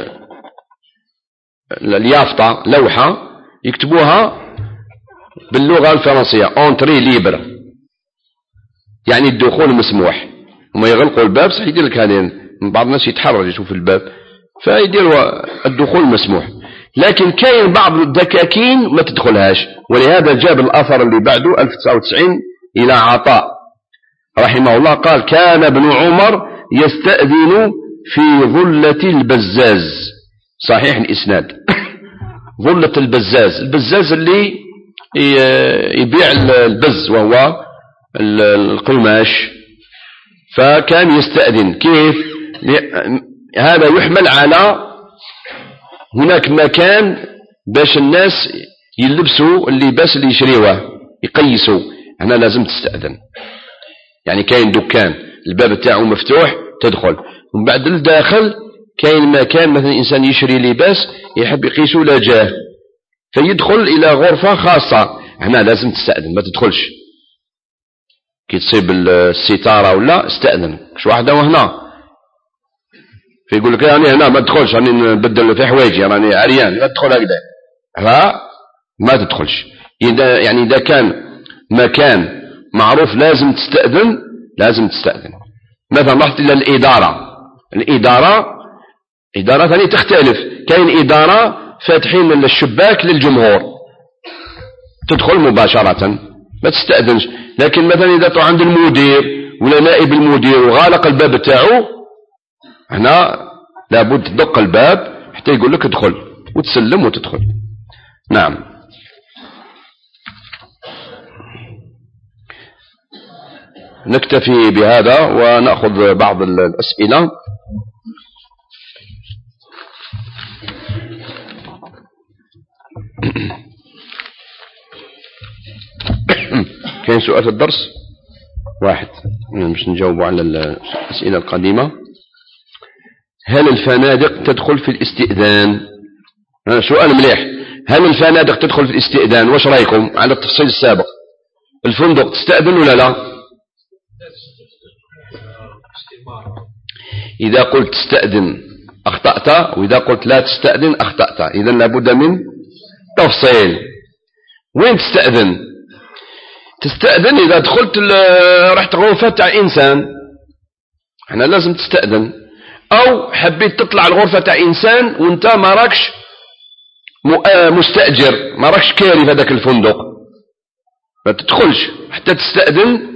اليافطة لوحة يكتبوها باللغة الفرنسية انتري ليبر، يعني الدخول مسموح، وما يغلقوا الباب صح يدير لك هذين، بعض الناس يتحرج يشوف الباب فيديروا الدخول مسموح، لكن كاين بعض الدكاكين ما تدخلهاش. ولهذا جاب الأثر اللي بعده 1099 إلى عطاء رحمه الله قال كان ابن عمر يستأذن في ظلة البزاز، صحيح الإسناد. ظلة البزاز، البزاز اللي يبيع البز وهو القماش، فكان يستأذن. كيف؟ هذا يحمل على هناك مكان باش الناس يلبسوا اللباس اللي يشريوه يقيسوا، هنا لازم تستأذن. يعني كاين دكان الباب تاعه مفتوح تدخل، ومن بعد الداخل كاين مكان مثلا إنسان يشري لباس يحب يقيسوا لجاه فيدخل إلى غرفة خاصة، هنا لازم تستأذن ما تدخلش. كي تصيب الستارة ولا استأذن مش واحدة وهنا فيقول لك يعني هنا ما تدخلش راني نبدل في حوايجي راني عريان لا تدخل هكذا، ها ما تدخلش. يعني إذا كان مكان معروف لازم تستأذن، لازم تستأذن. مثلا رحت إلى الإدارة ثاني تختلف، كاين إدارة فاتحين الشباك للجمهور تدخل مباشرة ما تستأذنش، لكن مثلا إذا طلع عند المدير ولا نائب المدير وغالق الباب تاعه هنا لابد تدق الباب حتى يقول لك ادخل وتسلم وتدخل. نعم. نكتفي بهذا ونأخذ بعض الأسئلة. كاين سؤال في الدرس واحد مش نجاوبوا على الأسئلة القديمة. هل الفنادق تدخل في الاستئذان؟ سؤال مليح. هل الفنادق تدخل في الاستئذان؟ واش رأيكم على التفصيل السابق؟ الفندق تستأذن ولا لا؟ إذا قلت تستأذن أخطأت، وإذا قلت لا تستأذن أخطأت، إذن لابد من تفصيل. وين تستأذن؟ تستأذن إذا دخلت رحت غرفة تاع إنسان هنا لازم تستأذن، أو حبيت تطلع الغرفة تاع إنسان وانت ما راكش مستأجر، ما راكش كاري في هذاك الفندق ما تدخلش حتى تستأذن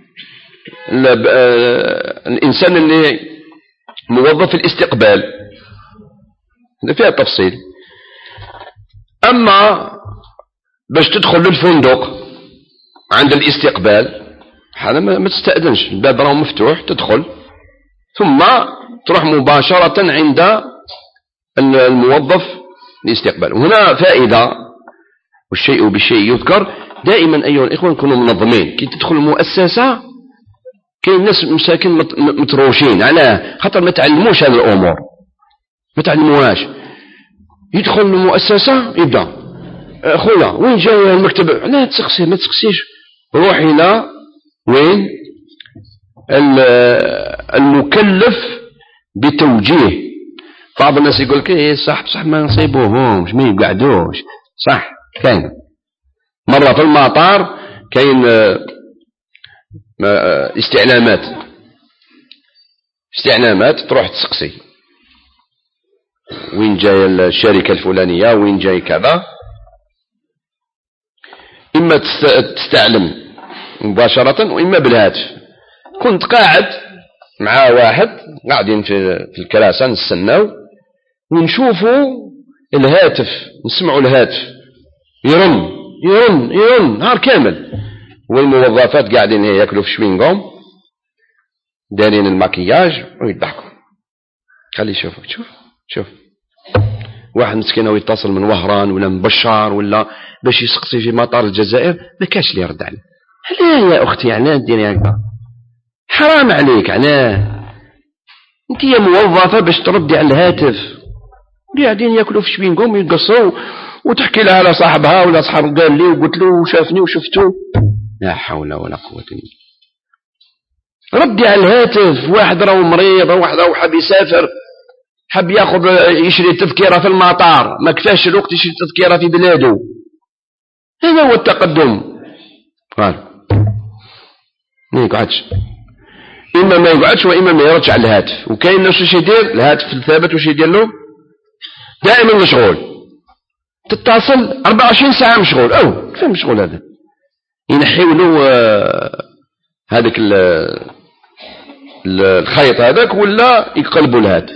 الإنسان اللي موظف في الاستقبال. هذا فيها تفصيل. أما باش تدخل للفندق عند الاستقبال هذا ما تستأذنش، الباب راه مفتوح، تدخل ثم تروح مباشرة عند الموظف الاستقبال. هنا فائدة، والشيء بالشيء يذكر. دائما أيها الإخوة نكونوا منظمين. كي تدخل المؤسسة كاين ناس مساكن متروشين، علاه؟ خاطر ما تعلموش هذه الأمور، ما تعلموهاش. يدخل المؤسسة يبدأ خويا وين جاي المكتب؟ لا تسقسي، ما تسقسيش، روح إلى وين المكلف بتوجيه. بعض الناس يقول لك ايه صح ما نصيبوهمش، ما يقعدوش، صح. كاين مرة في المطار كاين استعلامات تروح تسقسي وين جاي الشركة الفلانية، وين جاي كذا. إما تستعلم مباشرة وإما بالهاتف. كنت قاعد مع واحد قاعدين في الكراسة نستناو ونشوفوا الهاتف، نسمعوا الهاتف يرن يرن يرن نهار كامل، والموظفات قاعدين ياكلوا في شوينغوم دارين الماكياج ويضحكوا. خلي يشوفك، شوف واحد مسكين يتصل من وهران ولا من بشار ولا باش يسقسي في مطار الجزائر، ما كاش اللي يرد عليه. علاه يا اختي، علاه ديري هكذا؟ حرام عليك، علاه؟ انت يا موظفه باش تردي على الهاتف، قاعدين ياكلوا في شوينغوم ويقصروا وتحكي لها على صاحبها ولا صاحب قال لي وقلت له وشافني وشفتو. لا حول ولا قوه الا بالله. ردي على الهاتف. واحد راه مريض، واحد راه حاب يسافر، حاب ياخذ يشري تذكره في المطار، ما كفاش الوقت يشري تذكره في بلاده. هذا هو التقدم. قال ما يقعدش، اما ما يقعدش واما ما يردش على الهاتف. وكاين ناس واش يدير الهاتف الثابت، واش يدير له؟ دائما مشغول، تتصل 24 ساعه مشغول. او كيف مشغول هذا؟ ينحيوا له هذاك الخيط هذاك ولا يقلبوا الهاتف.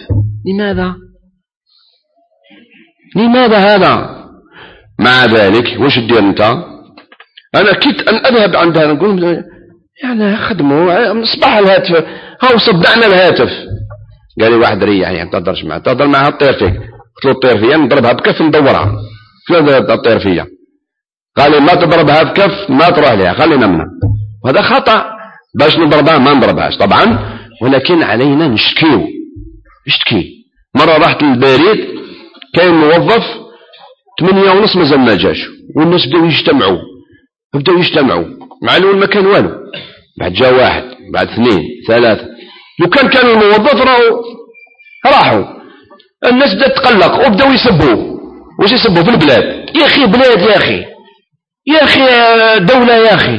لماذا هذا؟ مع ذلك واش دير انت؟ انا كنت ان اذهب عندها نقول يعني خدموا صباح الهاتف، هاو صدعنا الهاتف. قال لي واحد ريح يعني ما تهضرش معها، تهضر معها تطير فيك. قلت له تطير فيا؟ نضربها بكف ندورها. شنو تطير فيا؟ قال لي ما تضربها بكف ما تروح لها، خلينا منها. وهذا خطأ. باش نضربها ما نضربهاش طبعا، ولكن علينا نشتكي. مرة رحت للبريد، كاين موظف 8:30 مازال ما جاش، والناس بداو يجتمعوا مع الأول ما كان والو. بعد جاء واحد، بعد 2 3. لو كان الموظف راحوا الناس بدات تقلق وبداو يسبوا. واش يسبوا في البلاد؟ يا اخي بلاد، يا اخي دولة، يا اخي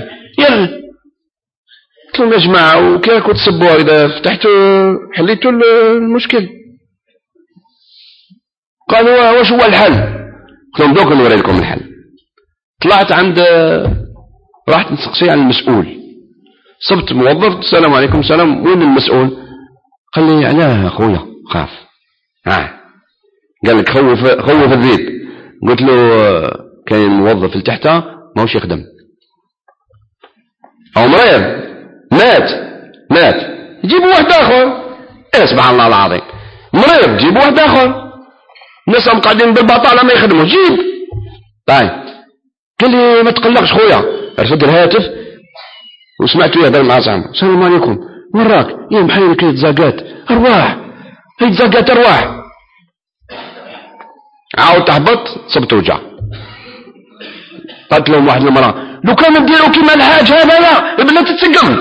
قلت لهم يا جماعة وكي راكم تسبوا إذا فتحتوا حليتوا المشكل؟ قالوا واش هو الحل؟ قلت لهم دوك نوري لكم الحل. طلعت راحت نسقسي على المسؤول. صبت موظف، السلام عليكم. السلام، وين المسؤول؟ قال لي علاه يا خويا خاف. قال لك خوف الذيب. قلت له كاين موظف لتحته ماهوش يخدم، او مريض مات جيبوا واحد اخر. سبحان الله العظيم، مريض جيبوا واحد اخر. الناس هم قاعدين بالبطاله ما يخدموا، جيب. طيب قال لي ما تقلقش خويا. رفد الهاتف وسمعته يهضر مع صاحبه. السلام عليكم، وين راك؟ يا محيرك يتزاقات ارواح، يتزاقات ارواح. عاود تهبط، صبت وجع. قالت لهم واحد المراه لو كانوا نديروا كيما الحاج هذا لا بلا تتسقم.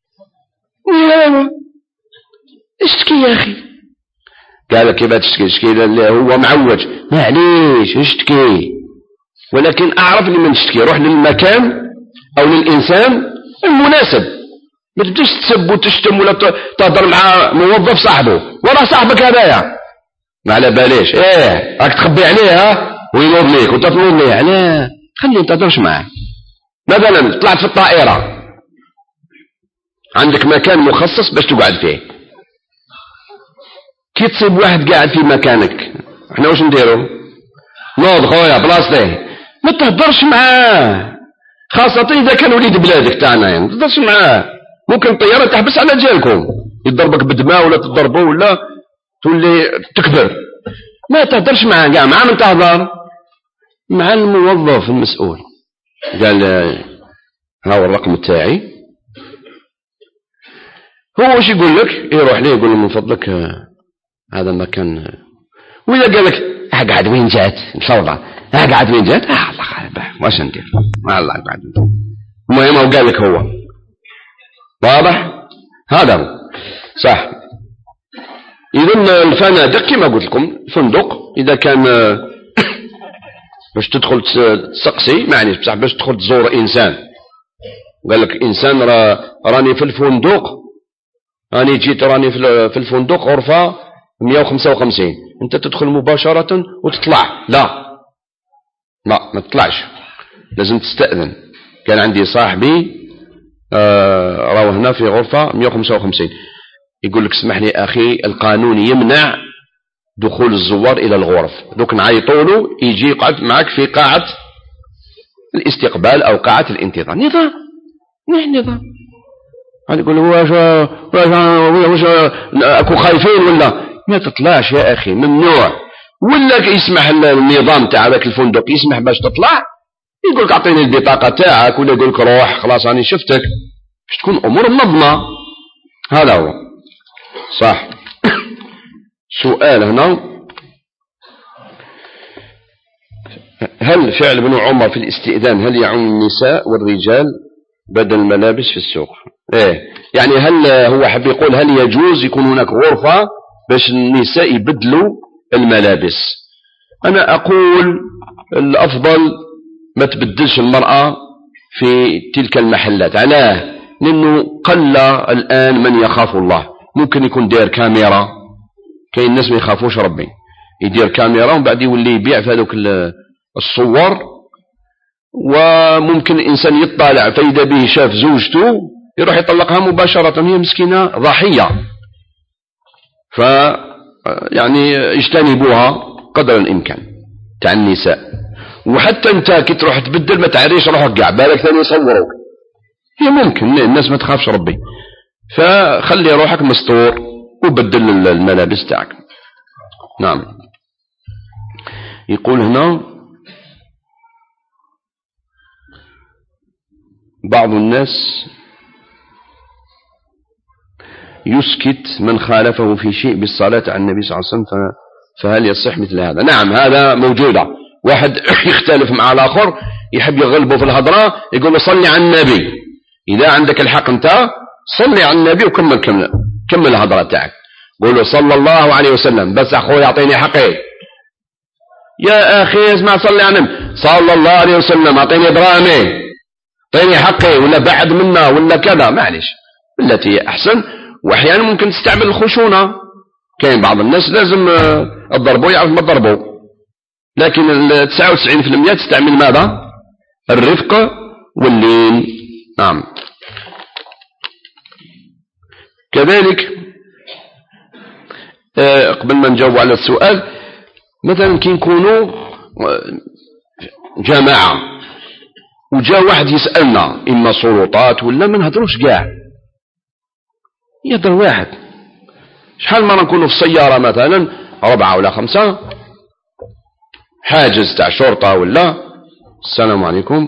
اشتكي يا اخي. قال لك كيف تشتكي؟ هو معوج، معليش اشتكي، ولكن اعرف لمن تشتكي. روح للمكان او للانسان المناسب. ما تبداش تسب وتشتم ولا تهضر مع موظف صاحبه وراه صاحبك هذايا ما على باليش. راك تخبي عليه وينوض ليك وتطلب ليه. علاه؟ خليه ما تهضرش معاه. مثلا طلعت في الطائره، عندك مكان مخصص باش تقعد فيه. كي تصيب واحد قاعد في مكانك، احنا واش نديروا؟ نوض خويا بلاصتيه، ما تهدرش معاه، خاصة إذا كان وليد بلادك تاعنا يعني، ما تهدرش معاه. ممكن الطيارة تحبس على جالكم، يضربك بدماء ولا تضربه ولا تولي تكبر. ما تهدرش معاه كاع، مع من تهضر؟ مع الموظف المسؤول. قال ها هو الرقم تاعي، هو واش يقول لك؟ يروح ليه يقول له من فضلك هذا المكان، وإذا قال لك قاعد وين جات مصوبة، قاعد وين جات، الله واش ندير، الله قاعد. المهم هو قال لك هو واضح، هذا هو صح. إذا الفنادق كما قلت لكم، الفندق إذا كان باش تدخل تسقسي معليش بصح باش تدخل تزور إنسان، قال لك إنسان راني في الفندق، راني جيت راني في الفندق غرفة 155، أنت تدخل مباشرة وتطلع؟ لا ما تطلعش، لازم تستأذن. كان عندي صاحبي راهو هنا في غرفة 155، يقول لك اسمح لي أخي القانون يمنع دخول الزوار إلى الغرف، دوك نعيطوا له يجي يقعد معك في قاعة الاستقبال أو قاعة الانتظار. نظام يقول واش أكو خايفين ولا ما تطلعش يا أخي، ممنوع. ولا يسمح النظام تاع ذاك الفندق يسمح باش تطلع، يقول لك أعطيني البطاقة تاعك، ولا يقول لك روح خلاص راني شفتك، باش تكون أمور منظمة. هذا هو صح. سؤال هنا، هل فعل ابن عمر في الاستئذان هل يعم النساء والرجال بدل الملابس في السوق؟ يعني هل هو حب يقول هل يجوز يكون هناك غرفة باش النساء يبدلوا الملابس؟ أنا أقول الأفضل ما تبدلش المرأة في تلك المحلات. علاه؟ لأنه قل الآن من يخاف الله. ممكن يكون داير كاميرا، كاين الناس ما يخافوش ربي، يدير كاميرا ومن بعد يولي يبيع في هذوك الصور، وممكن الإنسان يطالع فإذا به شاف زوجته يروح يطلقها مباشرة، هي مسكينة ضحية. يعني اجتنبوها قدر الإمكان تاع النساء. وحتى انت كي تروح تبدل ما تعريش روحك كاع، بالك ثاني يصوروك، هي ممكن الناس ما تخافش ربي، فخلي روحك مستور وبدل الملابس تاعك. نعم. يقول هنا بعض الناس يسكت من خالفه في شيء بالصلاة على النبي صلى الله عليه وسلم، فهل يصح مثل هذا؟ نعم هذا موجودة. واحد يختلف مع الآخر يحب يغلبه في الهضرة، يقول له صلي على النبي. إذا عندك الحق أنت صلي على النبي وكمل كمل الهضرة تاعك، قول له صلى الله عليه وسلم، بس أخوي يعطيني حقي. يا أخي اسمع، صلي على النبي صلى الله عليه وسلم، أعطيني درامي، أعطيني حقي، ولا بعد منا ولا كذا، معلش التي أحسن. وأحيانا ممكن تستعمل الخشونة، كاين بعض الناس لازم الضربو يعرف ما ضربو، لكن 99% تستعمل ماذا؟ الرفق واللين. نعم. كذلك قبل ما نجاوب على السؤال، مثلا كي نكونوا جماعة وجاء واحد يسألنا، إما سلطات ولا ما نهضروش كاع، يهضر واحد. شحال مرة نكونوا في السيارة مثلا 4 ولا 5، حاجز تاع شرطة ولا السلام عليكم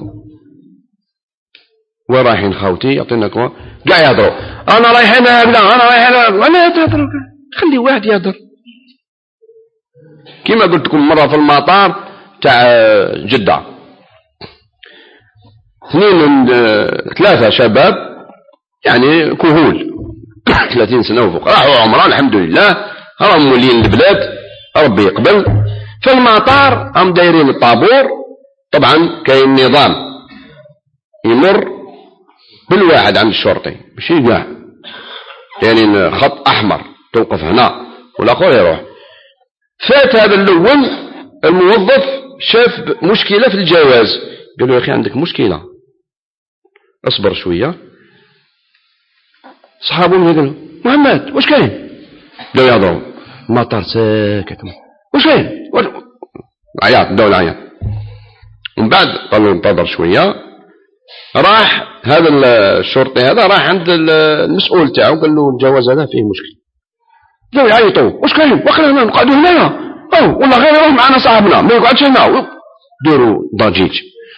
وين رايحين خاوتي، يعطينا كاع يهضروا، أنا رايحين هكذا، أنا رايحين، ولا تهضروا، خلي واحد يهضر. كما قلت لكم مرة في المطار تاع جدة، 3 شباب يعني كهول 30 سنة وفوق، راحوا عمران الحمد لله، راهم مولين البلاد ربي يقبل. في المطار هم دايرين الطابور، طبعا كاين نظام يمر بالواحد عند الشرطي ماشي كاع، يعني خط أحمر توقف هنا والآخر يروح. فات هذا الأول الموظف شاف مشكلة في الجواز، قال له يا أخي عندك مشكلة، اصبر شوية. صحابون قالوا محمد واش كاين؟ قال يا ضو المطار ساكت، واش كاين؟ العياط بداو العياط. ومن بعد قالوا انتظر شوية، راح هذا الشرطي هذا راح عند المسؤول تاعو قال له الجواز هذا فيه مشكل. بداو يعيطوا واش كاين واخا نقعدوا هنايا والله غير يروح معنا صاحبنا ما يقعدش هنا ديروا ضجيج.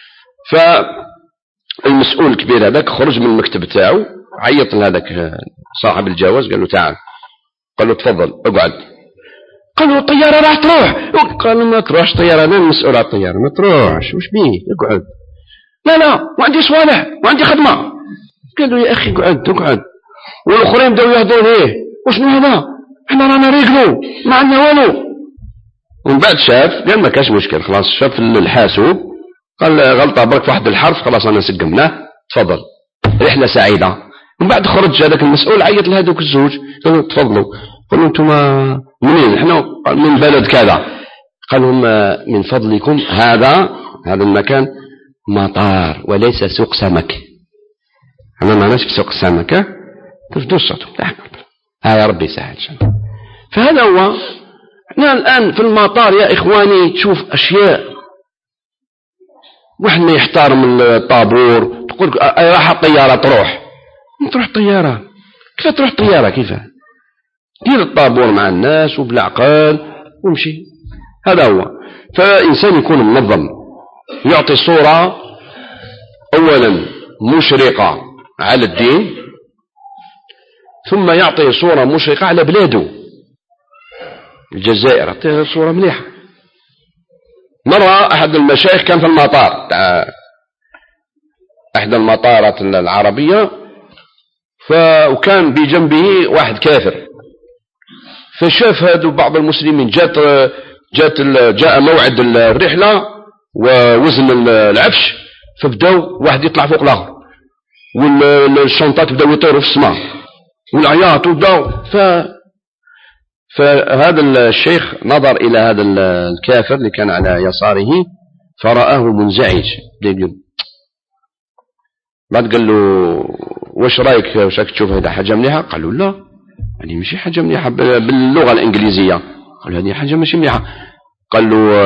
فالمسؤول الكبير هذاك خرج من المكتب تاعو عيط لهذاك صاحب الجواز قال له تعال، قال له تفضل اقعد. قال له الطيارة راح تروح. قال له ما تروحش طيارة، انا المسؤول على الطيارة ما تروحش وش بيه اقعد. لا وعندي صوالح وعندي خدمة. قال له يا اخي اقعد. والاخرين بداو يهضروا ليه وشنو هذا احنا رانا ريقلو ما عندنا والو. ومن بعد شاف قال ما كاش مشكل خلاص، شاف الحاسوب قال غلطة برك في واحد الحرف خلاص انا سقمناه تفضل رحلة سعيدة. ومن بعد خرج هذاك المسؤول عيط لهذوك الزوج قالوا تفضلوا. قالوا انتم منين؟ احنا من بلد كذا. قالوا من فضلكم هذا المكان مطار وليس سوق سمك، انا ما ناش سوق سمك تفدوا الصوت يا ربي يسهل. فهذا هو احنا الان في المطار يا اخواني تشوف اشياء واحد ما يحترم الطابور. تقول راح الطيارة تروح طيارة كيف تروح طيارة كيف دير الطابور مع الناس وبالعقل ومشي. هذا هو. فإنسان يكون منظم يعطي صورة أولا مشرقة على الدين، ثم يعطي صورة مشرقة على بلاده. الجزائر أعطيها صورة مليحة. مرة أحد المشايخ كان في المطار أحد المطارات العربية، وكان بجنبه واحد كافر، فشاف هذا بعض المسلمين جاء موعد الرحلة ووزن العفش، فبداو واحد يطلع فوق الآخر والشنطات بداو يطيروا في السماء والعياط وبداو. فهذا الشيخ نظر إلى هذا الكافر اللي كان على يساره فرآه منزعج. بعد قال له واش رايك واش راك تشوف هذا حاجة مليحة؟ قال له لا هذه ماشي حاجة مليحة باللغة الإنجليزية. قال له هذه حاجة ماشي مليحة. قال له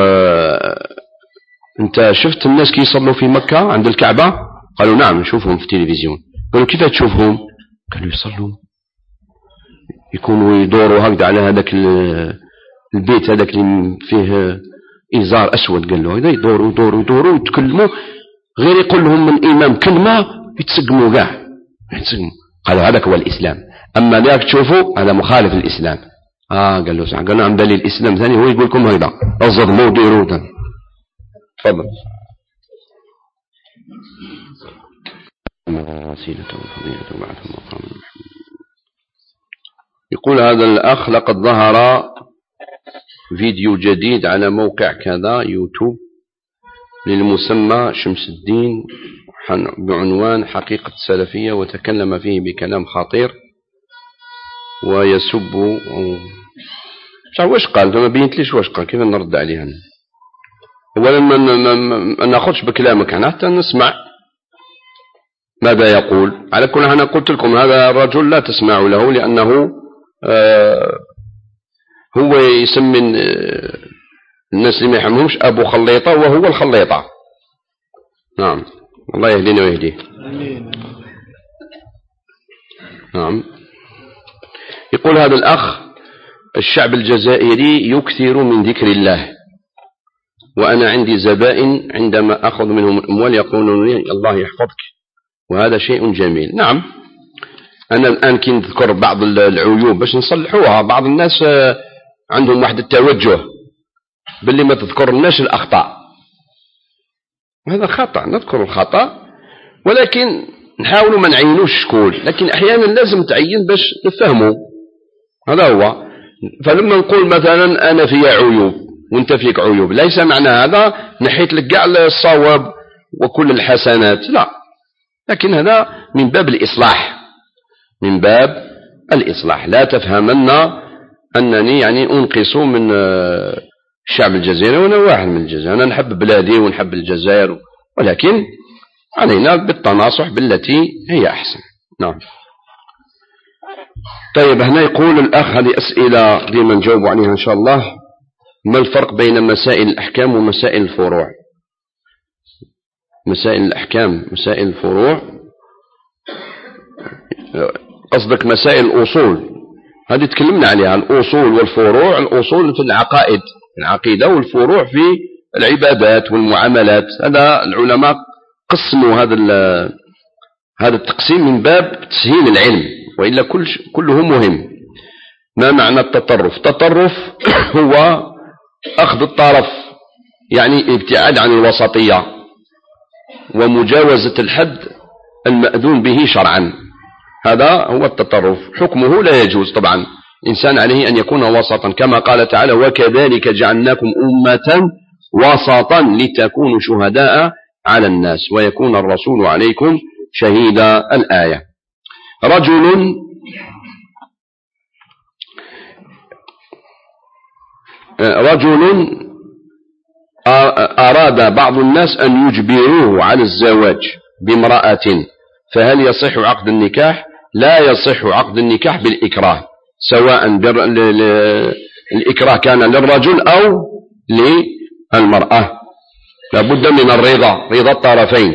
أنت شفت الناس كي يصلوا في مكة عند الكعبة؟ قالوا نعم نشوفهم في التلفزيون. قالوا كيف تشوفهم؟ قالوا يصلوا يكونوا يدوروا هكذا على هذاك البيت هذاك اللي فيه إزار أسود. قال له هذا يدوروا ويتكلموا غير يقول لهم من إمام كلمة يتسقموا كاع يتسقموا. قالوا هذاك هو الإسلام، أما ذاك تشوفوا هذا مخالف الإسلام. قال له صح. قال نعم دليل الإسلام ثاني هو يقول لكم هيدا الظلموا وديروا. تفضل. يقول هذا الأخ لقد ظهر فيديو جديد على موقع كذا يوتيوب للمسمى شمس الدين بعنوان حقيقة السلفية، وتكلم فيه بكلام خطير ويسب مش عارف واش قال، فما بينتليش واش قال، كيف نرد عليه أنا؟ أولا ما ناخذش بكلامك أنا حتى نسمع ماذا يقول. على كل حال أنا قلت لكم هذا الرجل لا تسمعوا له، لأنه هو يسمي الناس اللي ما يحمهمش أبو خليطة وهو الخليطة. نعم الله يهدينا ويهديه. نعم. يقول هذا الأخ الشعب الجزائري يكثر من ذكر الله، وأنا عندي زبائن عندما أخذ منهم الأموال يقولون لي الله يحفظك، وهذا شيء جميل. نعم أنا الآن كي نذكر بعض العيوب باش نصلحوها. بعض الناس عندهم واحد التوجه باللي ما تذكرناش الأخطاء، هذا خطأ. نذكر الخطأ ولكن نحاول ما نعينوش شكون، لكن أحيانا لازم تعين باش نفهمه. هذا هو. فلما نقول مثلا أنا في عيوب وانت فيك عيوب ليس معنى هذا نحيت لك كاع الصواب وكل الحسنات، لا، لكن هذا من باب الإصلاح، من باب الإصلاح. لا تفهمن أنني يعني أنقص من الشعب الجزائري، وأنا واحد من الجزائر، أنا نحب بلادي ونحب الجزائر، ولكن علينا بالتناصح بالتي هي أحسن. نعم. طيب هنا يقول الأخ هذه أسئلة ديما نجاوب عليها إن شاء الله. ما الفرق بين مسائل الأحكام ومسائل الفروع؟ مسائل الأحكام مسائل الفروع، قصدك مسائل الأصول، هذه تكلمنا عليها، الأصول والفروع. الأصول في العقائد العقيدة، والفروع في العبادات والمعاملات. هذا العلماء قسموا هذا التقسيم من باب تسهيل العلم، وإلا كله مهم. ما معنى التطرف؟ التطرف هو أخذ الطرف، يعني ابتعاد عن الوسطية ومجاوزة الحد المأذون به شرعا، هذا هو التطرف. حكمه لا يجوز طبعا، إنسان عليه أن يكون وسطا، كما قال تعالى: وكذلك جعلناكم أمة وسطا لتكونوا شهداء على الناس ويكون الرسول عليكم شهيدا. الآية. رجل أراد بعض الناس أن يجبروه على الزواج بامرأة، فهل يصح عقد النكاح؟ لا يصح عقد النكاح بالإكراه، سواء الإكراه كان للرجل أو للمرأة، لابد من رضا الطرفين.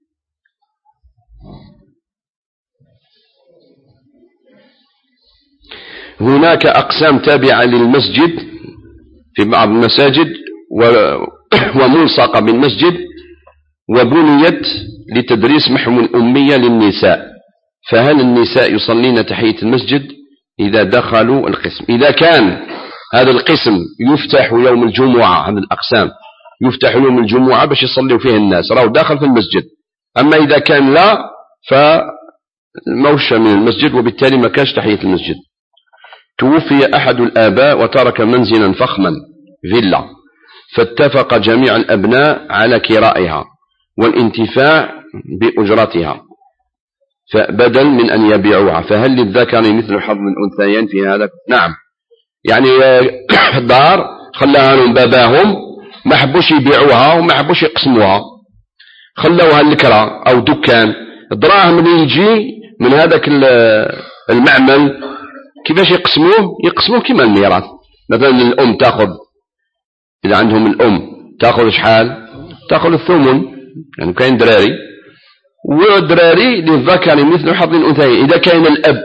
هناك أقسام تابعة للمسجد في بعض المساجد وملصقة بالمسجد، وبنيت لتدريس محو الأمية للنساء، فهل النساء يصلين تحية المسجد إذا دخلوا القسم؟ إذا كان هذا القسم يفتح يوم الجمعة، هذه الأقسام يفتح يوم الجمعة باش يصلوا فيه الناس، راهو داخل في المسجد. أما إذا كان لا، فموشى من المسجد، وبالتالي ما كانش تحية المسجد. توفي أحد الآباء وترك منزلا فخما فيلا، فاتفق جميع الأبناء على كرائها والانتفاع بأجرتها فبدل من أن يبيعوها، فهل للذكر مثل حظ الأنثيين في هذا؟ نعم، يعني الدار خلاها لهم باباهم، ما حبوش يبيعوها وما حبوش يقسموها، خلوها الكرة أو دكان. الدراهم اللي يجي من هذاك المعمل كيفاش يقسموه كما الميراث. مثلا الأم تأخذ، إذا عندهم الأم تأخذ شحال؟ تأخذ الثمن، يعني كاين دراري، والدراري للذكر مثل حظ الأنثيين. إذا كان الأب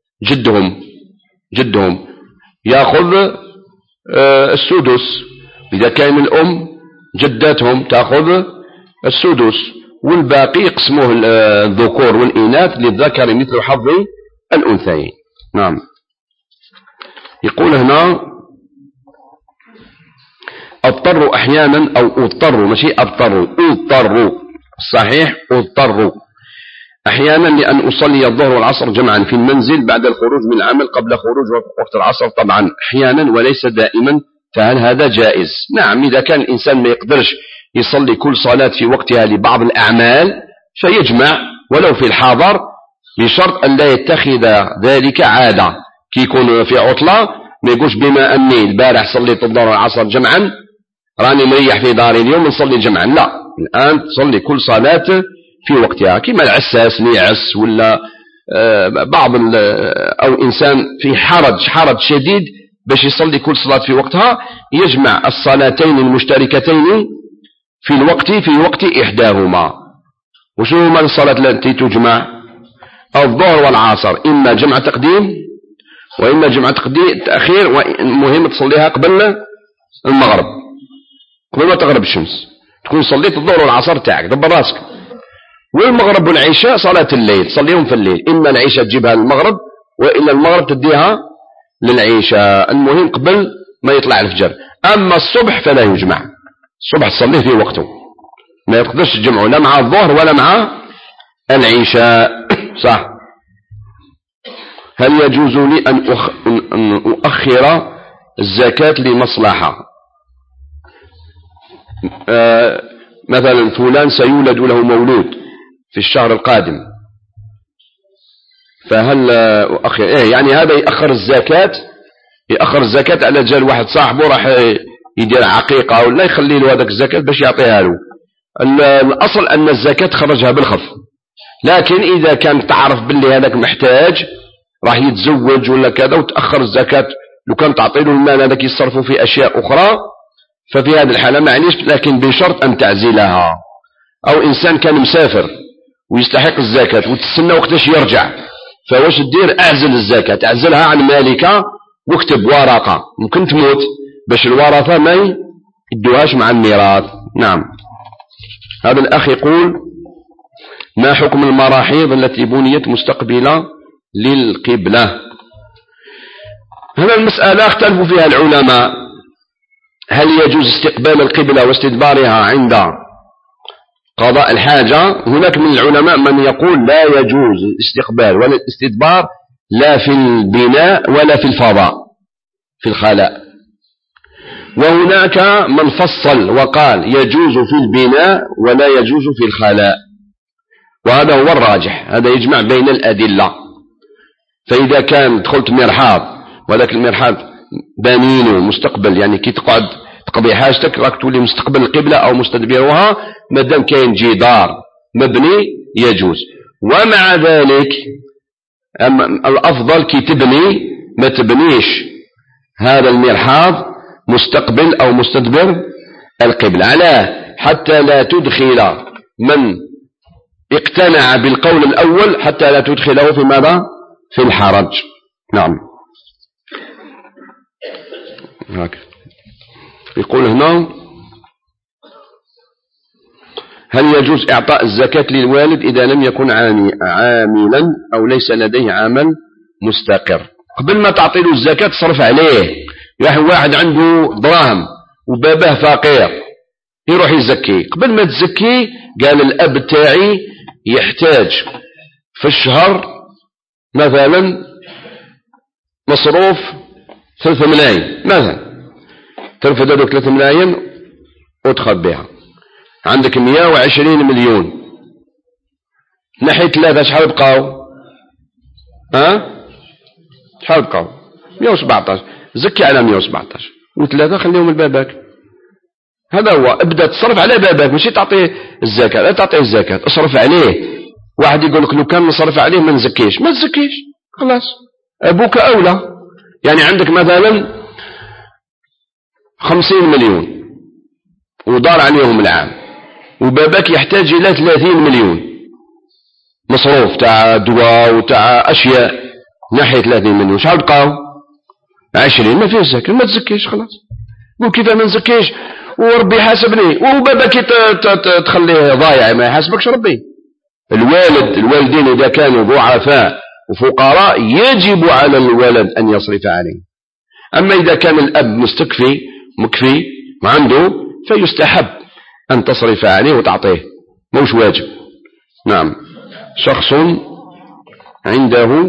جدهم يأخذ السدس، إذا كان الأم جداتهم تأخذ السدس، والباقي يقسموه الذكور والإناث للذكر مثل حظ الأنثيين. نعم. يقول هنا: أضطر أحيانا، أو أضطر، ماشي أضطر صحيح، أضطر أحيانا لأن أصلي الظهر والعصر جمعا في المنزل بعد الخروج من العمل قبل خروج وقت العصر، طبعا أحيانا وليس دائما، فهل هذا جائز؟ نعم، إذا كان الإنسان ما يقدرش يصلي كل صلاة في وقتها لبعض الأعمال فيجمع ولو في الحاضر، بشرط أن لا يتخذ ذلك عادة، كي يكون في عطلة ما يقولش بما أني البارح صليت الظهر والعصر جمعا راني مريح في داري اليوم نصلي جمعا. لا، الآن تصلي كل صلاة في وقتها، كما العساس اللي يعس، ولا بعض أو إنسان في حرج شديد باش يصلي كل صلاة في وقتها، يجمع الصلاتين المشتركتين في وقت إحداهما. وشو هما الصلاة التي تجمع؟ الظهر والعصر، إما جمع تقديم وإما جمع تأخير، والمهم تصليها قبل المغرب، قبل ما تغرب الشمس، تكون صليت الظهر والعصر تاعك، دبر راسك. والمغرب والعشاء صلاة الليل، تصليهم في الليل، إما العشاء تجيبها للمغرب وإلا المغرب تديها للعشاء، المهم قبل ما يطلع الفجر. أما الصبح فلا يجمع، الصبح تصليه في وقته، ما يقدرش تجمعه لا مع الظهر ولا مع العشاء. صح. هل يجوز لي أن أؤخر الزكاة لمصلحة؟ مثلا فلان سيولد له مولود في الشهر القادم، فهل أؤخر؟ يعني هذا يأخر الزكاة على جال واحد صاحبه راح يدير عقيقة ولا يخلي له هذاك الزكاة باش يعطيها له. الأصل أن الزكاة تخرجها بالخف، لكن إذا كان تعرف باللي هذاك محتاج راح يتزوج ولا كذا وتأخر الزكاة لو كان تعطيله المال هذاك يصرفه في أشياء أخرى ففي هذه الحالة معليش، لكن بشرط أن تعزلها. أو إنسان كان مسافر ويستحق الزكاة وتستنى وقتاش يرجع، فواش تدير؟ أعزل الزكاة، تعزلها عن مالك واكتب ورقة، ممكن تموت باش الورثة ما يدوهاش مع الميراث. نعم. هذا الأخ يقول: ما حكم المراحيض التي بنيت مستقبلة للقبلة؟ هذا المسألة اختلفوا فيها العلماء، هل يجوز استقبال القبلة واستدبارها عند قضاء الحاجة؟ هناك من العلماء من يقول لا يجوز الاستقبال ولا الاستدبار لا في البناء ولا في الفضاء في الخلاء، وهناك من فصل وقال يجوز في البناء ولا يجوز في الخلاء، وهذا هو الراجح، هذا يجمع بين الأدلة. فإذا كان دخلت مرحاض وذاك المرحاض بانينه مستقبل، يعني كي تقعد تقضي حاجتك راك تولي مستقبل القبلة أو مستدبرها، مادام كاين جدار مبني يجوز. ومع ذلك الأفضل كي تبني ما تبنيش هذا المرحاض مستقبل أو مستدبر القبلة، علاه؟ حتى لا تدخل من اقتنع بالقول الأول، حتى لا تدخله في ماذا؟ في الحرج. نعم. يقول هنا: هل يجوز إعطاء الزكاة للوالد إذا لم يكن عاملا أو ليس لديه عمل مستقر؟ قبل ما تعطي له الزكاة تصرف عليه. واحد عنده دراهم وباباه فقير يروح يزكيه، قبل ما تزكيه قال الأب تاعي يحتاج في الشهر مثلا مصروف 3 ملايين مثلا، ترفض هذوك 3 ملايين وتخذ بها. عندك 120 مليون، ناحية 3 شحال بقاو؟ شحال بقاو؟ 117. زكي على 117 و3 خليهم لباباك. هذا هو، ابدا تصرف على باباك، ماشي تعطيه الزكاة، لا تعطيه الزكاة، اصرف عليه. واحد يقول لك لو كان نصرف عليه ما نزكيش، ما تزكيش خلاص، ابوك اولى. يعني عندك مثلا 50 مليون ودار عليهم العام، وباباك يحتاج الى 30 مليون مصروف تاع دواء وتاع اشياء، ناحية 30 مليون شحال بقاو؟ 20. ما فيه زكاة، ما تزكيش خلاص. قول كيف ما نزكيش وربي يحاسبني، وباباك تخليه ضايع ما يحاسبكش ربي. الوالدين إذا كانوا ضعفاء وفقراء يجب على الولد أن يصرف عليه. أما إذا كان الأب مكفي وعنده فيستحب أن تصرف عليه وتعطيه، موش واجب. نعم. شخص عنده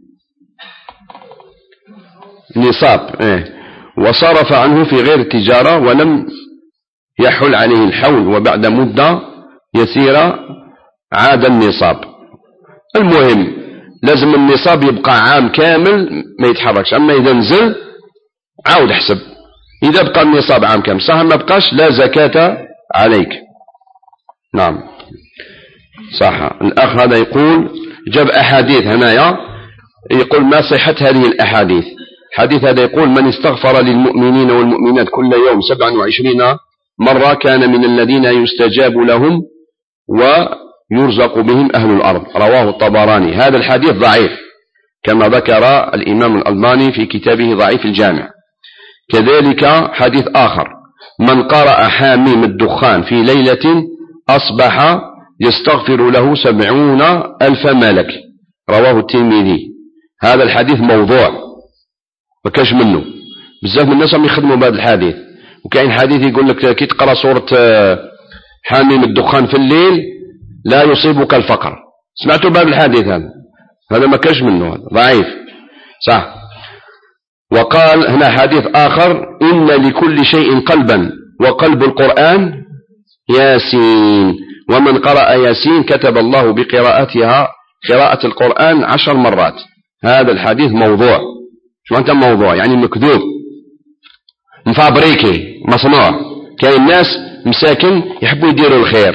نصاب وصرف عنه في غير التجارة ولم يحل عليه الحول، وبعد مدة يسيرة عاد النصاب. المهم لازم النصاب يبقى عام كامل ما يتحركش، أما إذا نزل عاود حسب. إذا بقى النصاب عام كامل صح، ما بقاش لا زكاة عليك. نعم صح. الأخ هذا يقول جاب أحاديث هنايا، يقول ما صحة هذه الأحاديث. حديث هذا يقول: من استغفر للمؤمنين والمؤمنات كل يوم 27 مرة كان من الذين يستجاب لهم ويرزق بهم أهل الأرض. رواه الطبراني. هذا الحديث ضعيف كما ذكر الإمام الألباني في كتابه ضعيف الجامع. كذلك حديث آخر: من قرأ حاميم الدخان في ليلة أصبح يستغفر له 70,000 ملك. رواه الترمذي. هذا الحديث موضوع ما كاش منه، بزاف من الناس هم يخدموا بهذا الحديث. وكاين حديث يقول لك كي تقرأ سورة حاميم الدخان في الليل لا يصيبك الفقر. سمعتوا بهذا الحديث؟ هذا ما كاش منه، هذا ضعيف صح. وقال هنا حديث آخر: إن لكل شيء قلبا وقلب القرآن ياسين، ومن قرأ ياسين كتب الله بقراءتها قراءة القرآن 10 مرات. هذا الحديث موضوع. شو أنت موضوع؟ يعني مكذوب، مفابريكي، مصنوع. كاين ناس مساكن يحبوا يديروا الخير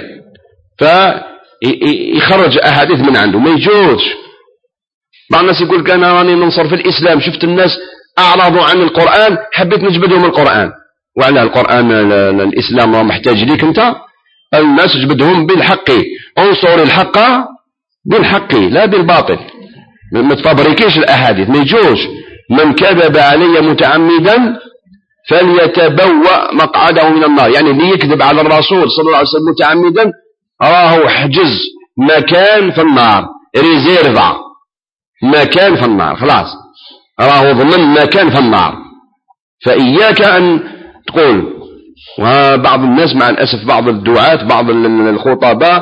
فيخرج أحاديث من عنده، ما يجوزش. بعض الناس يقول أنا راني ننصر في الإسلام، شفت الناس أعرضوا عن القرآن، حبيت نجبدهم القرآن. وعلى القرآن الإسلام محتاج ليك أنت، الناس جبدهم بالحق، انصر الحق بالحق لا بالباطل. ما تفبركيش الأحاديث، ما يجوش. من كذب علي متعمدا فليتبوأ مقعده من النار. يعني اللي يكذب على الرسول صلى الله عليه وسلم متعمدا راه حجز مكان في النار، ريزيرفا مكان في النار، خلاص راه ضمن مكان في النار. فإياك أن تقول. وبعض الناس مع الأسف، بعض الدعاة بعض الخطباء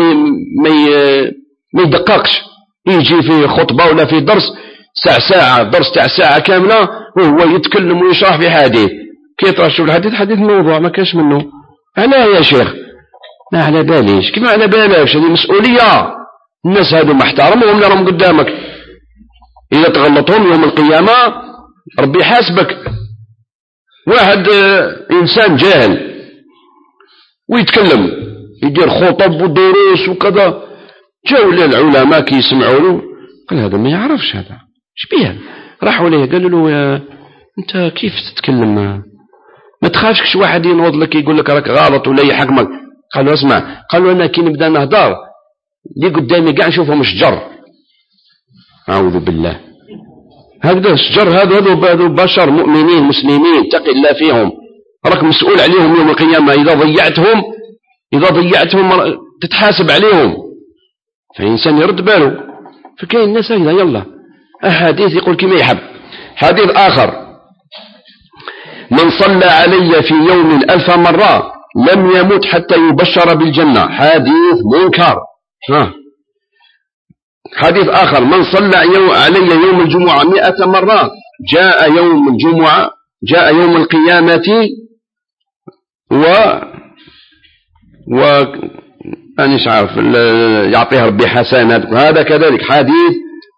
ما يدققش، يجي في خطبة ولا في درس ساعة درس تاع ساعة كاملة وهو يتكلم ويشرح في حديث. كي ترشف الحديث حديث موضوع ما كاش منه. علاه يا شيخ؟ ما على باليش. كيف ما على بالكش؟ هذه مسؤولية. الناس هذو محترمهم لهم قدامك، إذا تغلطهم يوم القيامة ربي يحاسبك. واحد إنسان جاهل ويتكلم يدير خطب ودروس وكذا، جاءوا للعلماء كي يسمعوا له، قال هذا ما يعرفش، هذا ايش بيه؟ راحوا ليه قالوا له يا انت كيف تتكلم؟ ما تخافش واحد ينوض لك يقول لك راك غلط ولا يحكمك. قالوا اسمع، قالوا انا كي نبدا نهضر اللي قدامي كاع نشوفهم شجر. اعوذ بالله. هكذا الشجر هذو بشر مؤمنين مسلمين، اتق الله فيهم، راك مسؤول عليهم يوم القيامة. إذا ضيعتهم تتحاسب عليهم. فالإنسان يرد باله. فكاين الناس هكذا يلا أحاديث يقول كما يحب. حديث آخر: من صلى علي في يوم 1000 مرة لم يمت حتى يبشر بالجنة. حديث منكر. حديث آخر: من صلى علي يوم الجمعة 100 مرة جاء يوم الجمعة جاء يوم القيامة أنا مش عارف يعطيها ربي حسنات. هذا كذلك حديث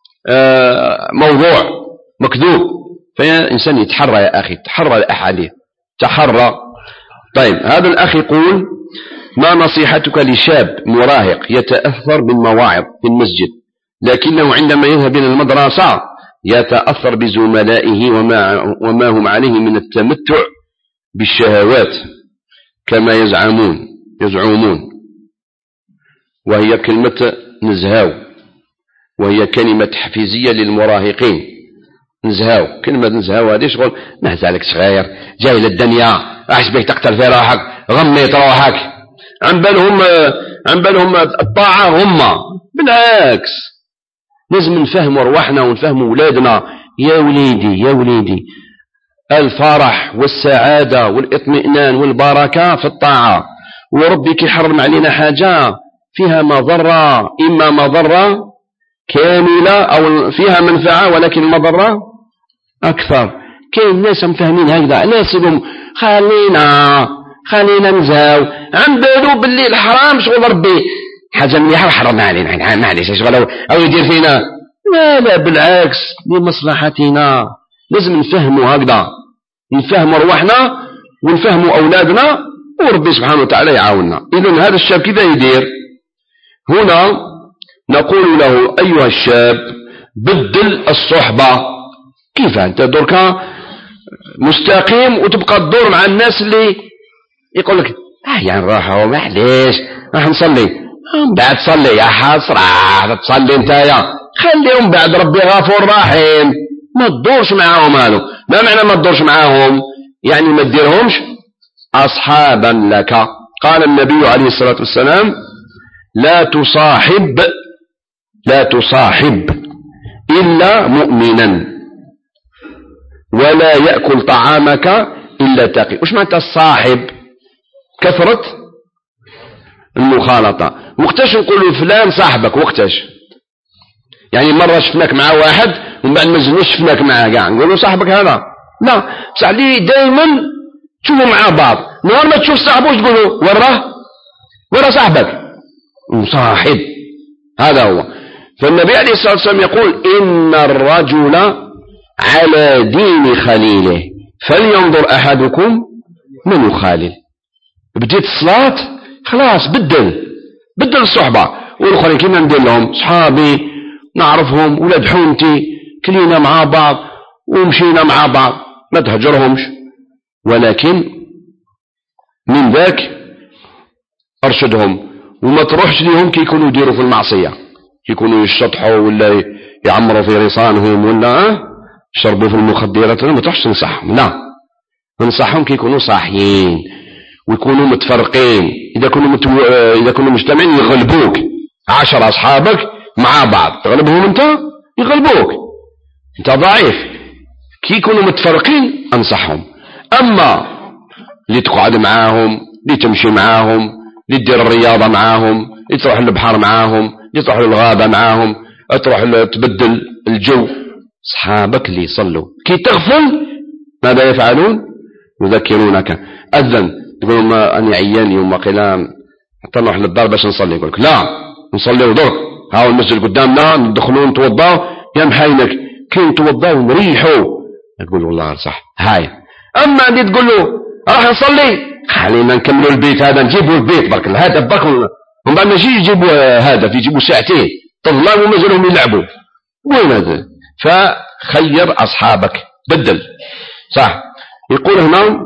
موضوع مكذوب. فيا إنسان يتحرى يا أخي، تحرى الأحاديث، تحرى. طيب هذا الأخ يقول: ما نصيحتك لشاب مراهق يتأثر بالمواعظ في المسجد لكنه عندما يذهب إلى المدرسة يتأثر بزملائه وما هم عليه من التمتع بالشهوات كما يزعمون، وهي كلمة نزهاو، وهي كلمة تحفيزية للمراهقين. نزهاو، كلمة نزهاو هذه شغل ما زالك صغير جاي للدنيا، اش بيك تقتل في روحك، غميت روحك، عن بالهم الطاعة هم. بالعكس لازم نفهم روحنا ونفهم ولادنا. يا وليدي الفرح والسعادة والاطمئنان والبركة في الطاعة. وربك يحرم علينا حاجة فيها مضرة، إما مضرة كاملة أو فيها منفعة ولكن المضرة أكثر. كاين الناس مفهمين هكذا، ناسبهم خلينا نزاو، عم بالو باللي الحرام شغل ربي حاجة مليحة وحرم علينا، معليش شغل أو يدير فينا. لا بالعكس لمصلحتنا. لازم نفهموا هكذا، نفهموا رواحنا ونفهموا أولادنا، وربي سبحانه وتعالى يعاوننا. إذن هذا الشاب كيف يدير؟ هنا نقول له: أيها الشاب بدل الصحبة. كيف أنت درك مستقيم وتبقى تدور مع الناس اللي يقول لك يعني نروحوا معليش راح نصلي، بعد تصلي يا حسرة تصلي انتايا، خليهم بعد ربي غفور رحيم، ما تدورش معاهم. هذا ما معنى ما تدورش معاهم؟ يعني ما تديرهمش أصحابا لك. قال النبي عليه الصلاة والسلام: لا تصاحب إلا مؤمنا ولا يأكل طعامك إلا تقي. وش معنى الصاحب؟ كثرة المخالطة. وقتاش نقولوا فلان صاحبك؟ وقتاش يعني مرة شفناك مع واحد ومن بعد ما زلناش شفناك معه كاع نقولوا صاحبك هذا؟ لا، بصح عليه دائما تشوفوا مع بعض. نهار ما تشوف صاحبه وش تقولوا؟ وراه صاحبك وصاحب. هذا هو. فالنبي عليه الصلاة والسلام يقول: إن الرجل على دين خليله فلينظر أحدكم من يخالل. بديت الصلاة خلاص بدل الصحبة. والآخرين كيما ندير لهم صحابي نعرفهم ولاد حومتي كلينا مع بعض ومشينا مع بعض، ما تهجرهمش، ولكن من ذاك أرشدهم وما تروحش ليهم كي يكونوا يديروا في المعصية، كي يكونوا يشطحوا ولا يعمروا في رصانهم ولا يشربوا في المخدرات، ما تروحش تنصحهم، لا، ننصحهم كي يكونوا صاحيين ويكونوا متفرقين. إذا كانوا مجتمعين يغلبوك 10 أصحابك مع بعض، تغلبهم أنت يغلبوك، أنت ضعيف. كي يكونوا متفرقين أنصحهم. أما اللي تقعد معاهم، اللي تمشي معاهم، اللي تدير الرياضة معاهم، اللي تروح للبحر معاهم، اللي تروح للغابة معاهم، تروح تبدل الجو، أصحابك اللي يصلوا. كي تغفل ماذا يفعلون؟ يذكرونك. أذن تقول ما أني عيان يوم قيلان حتى نروح للدار باش نصلي، يقولك لا نصلي ودر، هاو المسجد قدامنا، ندخلون نتوضاو يا محاينك، كي نتوضاو ونريحوا، تقول والله صح هاي. أما اللي تقول له راح نصلي، خلينا نكملوا البيت هذا، نجيبوا البيت برك الهدف برك، ومن بعد ماشي يجيبوا هدف، يجيبوا ساعتين تظلم ومازالهم يلعبوا، وين هذا؟ فخير أصحابك، بدل صح. يقول هنا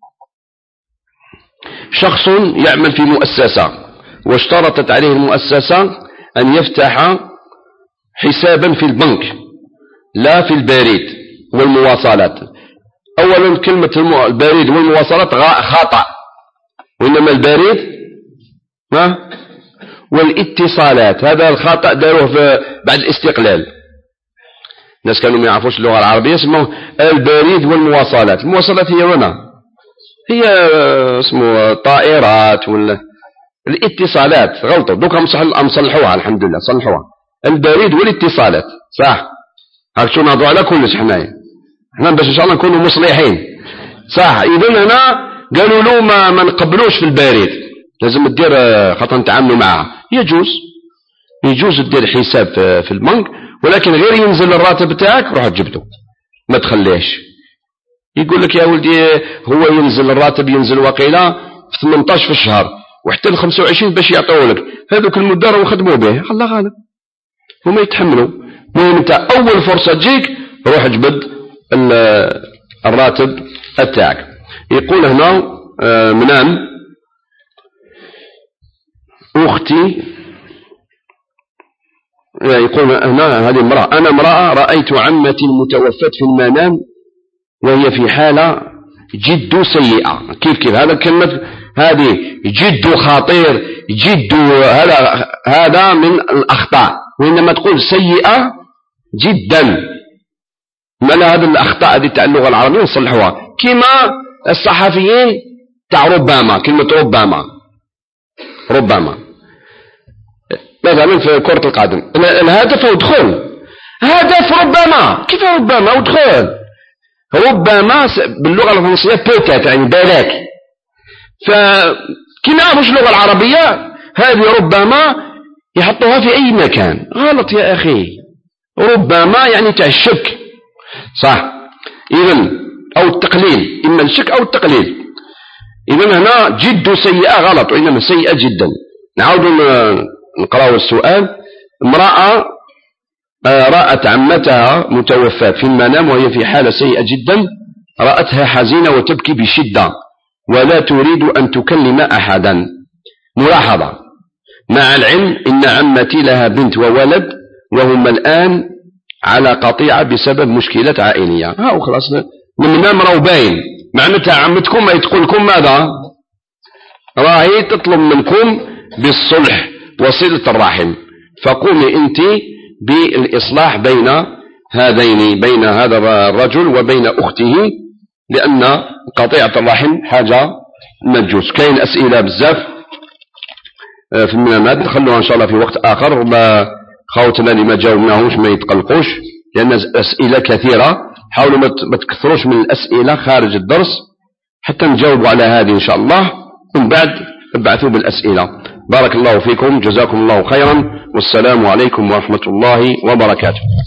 شخص يعمل في مؤسسة واشترطت عليه المؤسسة أن يفتح حسابا في البنك لا في البريد والمواصلات. أولا كلمة البريد والمواصلات خطأ، وإنما البريد والاتصالات، هذا الخطأ داروه بعد الاستقلال. الناس كانوا ما يعرفوش اللغة العربية سموه البريد والمواصلات. المواصلات هي هنا هي اسمه طائرات، ولا الاتصالات غلطوا، دوكا مصلحوها الحمد لله، صلحوها. البريد والاتصالات صح، هاك شو نهضوا على كلش حنايا، حنا باش ان شاء الله نكونوا مصلحين صح. اذا هنا قالوا له ما نقبلوش في البريد، لازم تدير خاطر نتعاملوا معها. يجوز تدير حساب في البنك، ولكن غير ينزل الراتب تاعك روح جبته، ما تخليهش. يقول لك يا ولدي هو ينزل الراتب، ينزل وقيله في 18 في الشهر، وحتى ال 25 باش يعطوه لك، هذوك المدة راهو يخدموا به، الله غالب هما يتحملوا. المهم انت اول فرصه تجيك روح جبد الراتب تاعك. يقول هنا منام اختي، يقول هنا هذه امرأة، أنا امرأة رأيت عمتي المتوفاة في المنام وهي في حالة جد سيئة. كيف هذا الكلمة هذه جد خطير، جد هذا من الأخطاء، وإنما تقول سيئة جدا. ما هذه الأخطاء هذه تاع اللغة العربية نصلحوها، كما الصحفيين تاع ربما، كلمة ربما مثلا في كرة القدم الهدف ودخل، هدف ربما، كيف ربما ودخل؟ ربما باللغة الفرنسية بوتات يعني بالك، فكما نعرفش اللغة العربية هذه ربما يحطوها في أي مكان، غلط يا أخي. ربما يعني تاع الشك صح، إذن أو التقليل، إما الشك أو التقليل. إذن هنا جد سيئة غلط، وإنما سيئة جدا. نعود نقرأ السؤال. امرأة رأت عمتها متوفاة في المنام وهي في حالة سيئة جدا، رأتها حزينة وتبكي بشدة ولا تريد أن تكلم أحدا. ملاحظة، مع العلم إن عمتي لها بنت وولد وهم الآن على قطيعة بسبب مشكلة عائلية. ها خلاص المنام راهو باين، معناتها عمتكم ما تقول لكم ماذا؟ راهي تطلب منكم بالصلح وصلة الرحم، فقومي أنت بالإصلاح بين هذين، بين هذا الرجل وبين أخته، لأن قطيعة الرحم حاجة مجوز. كاين أسئلة بزاف في المنامات، خلوها إن شاء الله في وقت آخر، خوتنا اللي ما جاوبناهمش ما يتقلقوش، لأن أسئلة كثيرة. حاولوا ما تكثروش من الأسئلة خارج الدرس حتى نجاوبوا على هذه إن شاء الله، ومن بعد ابعثوا بالأسئلة. بارك الله فيكم، جزاكم الله خيرا، والسلام عليكم ورحمة الله وبركاته.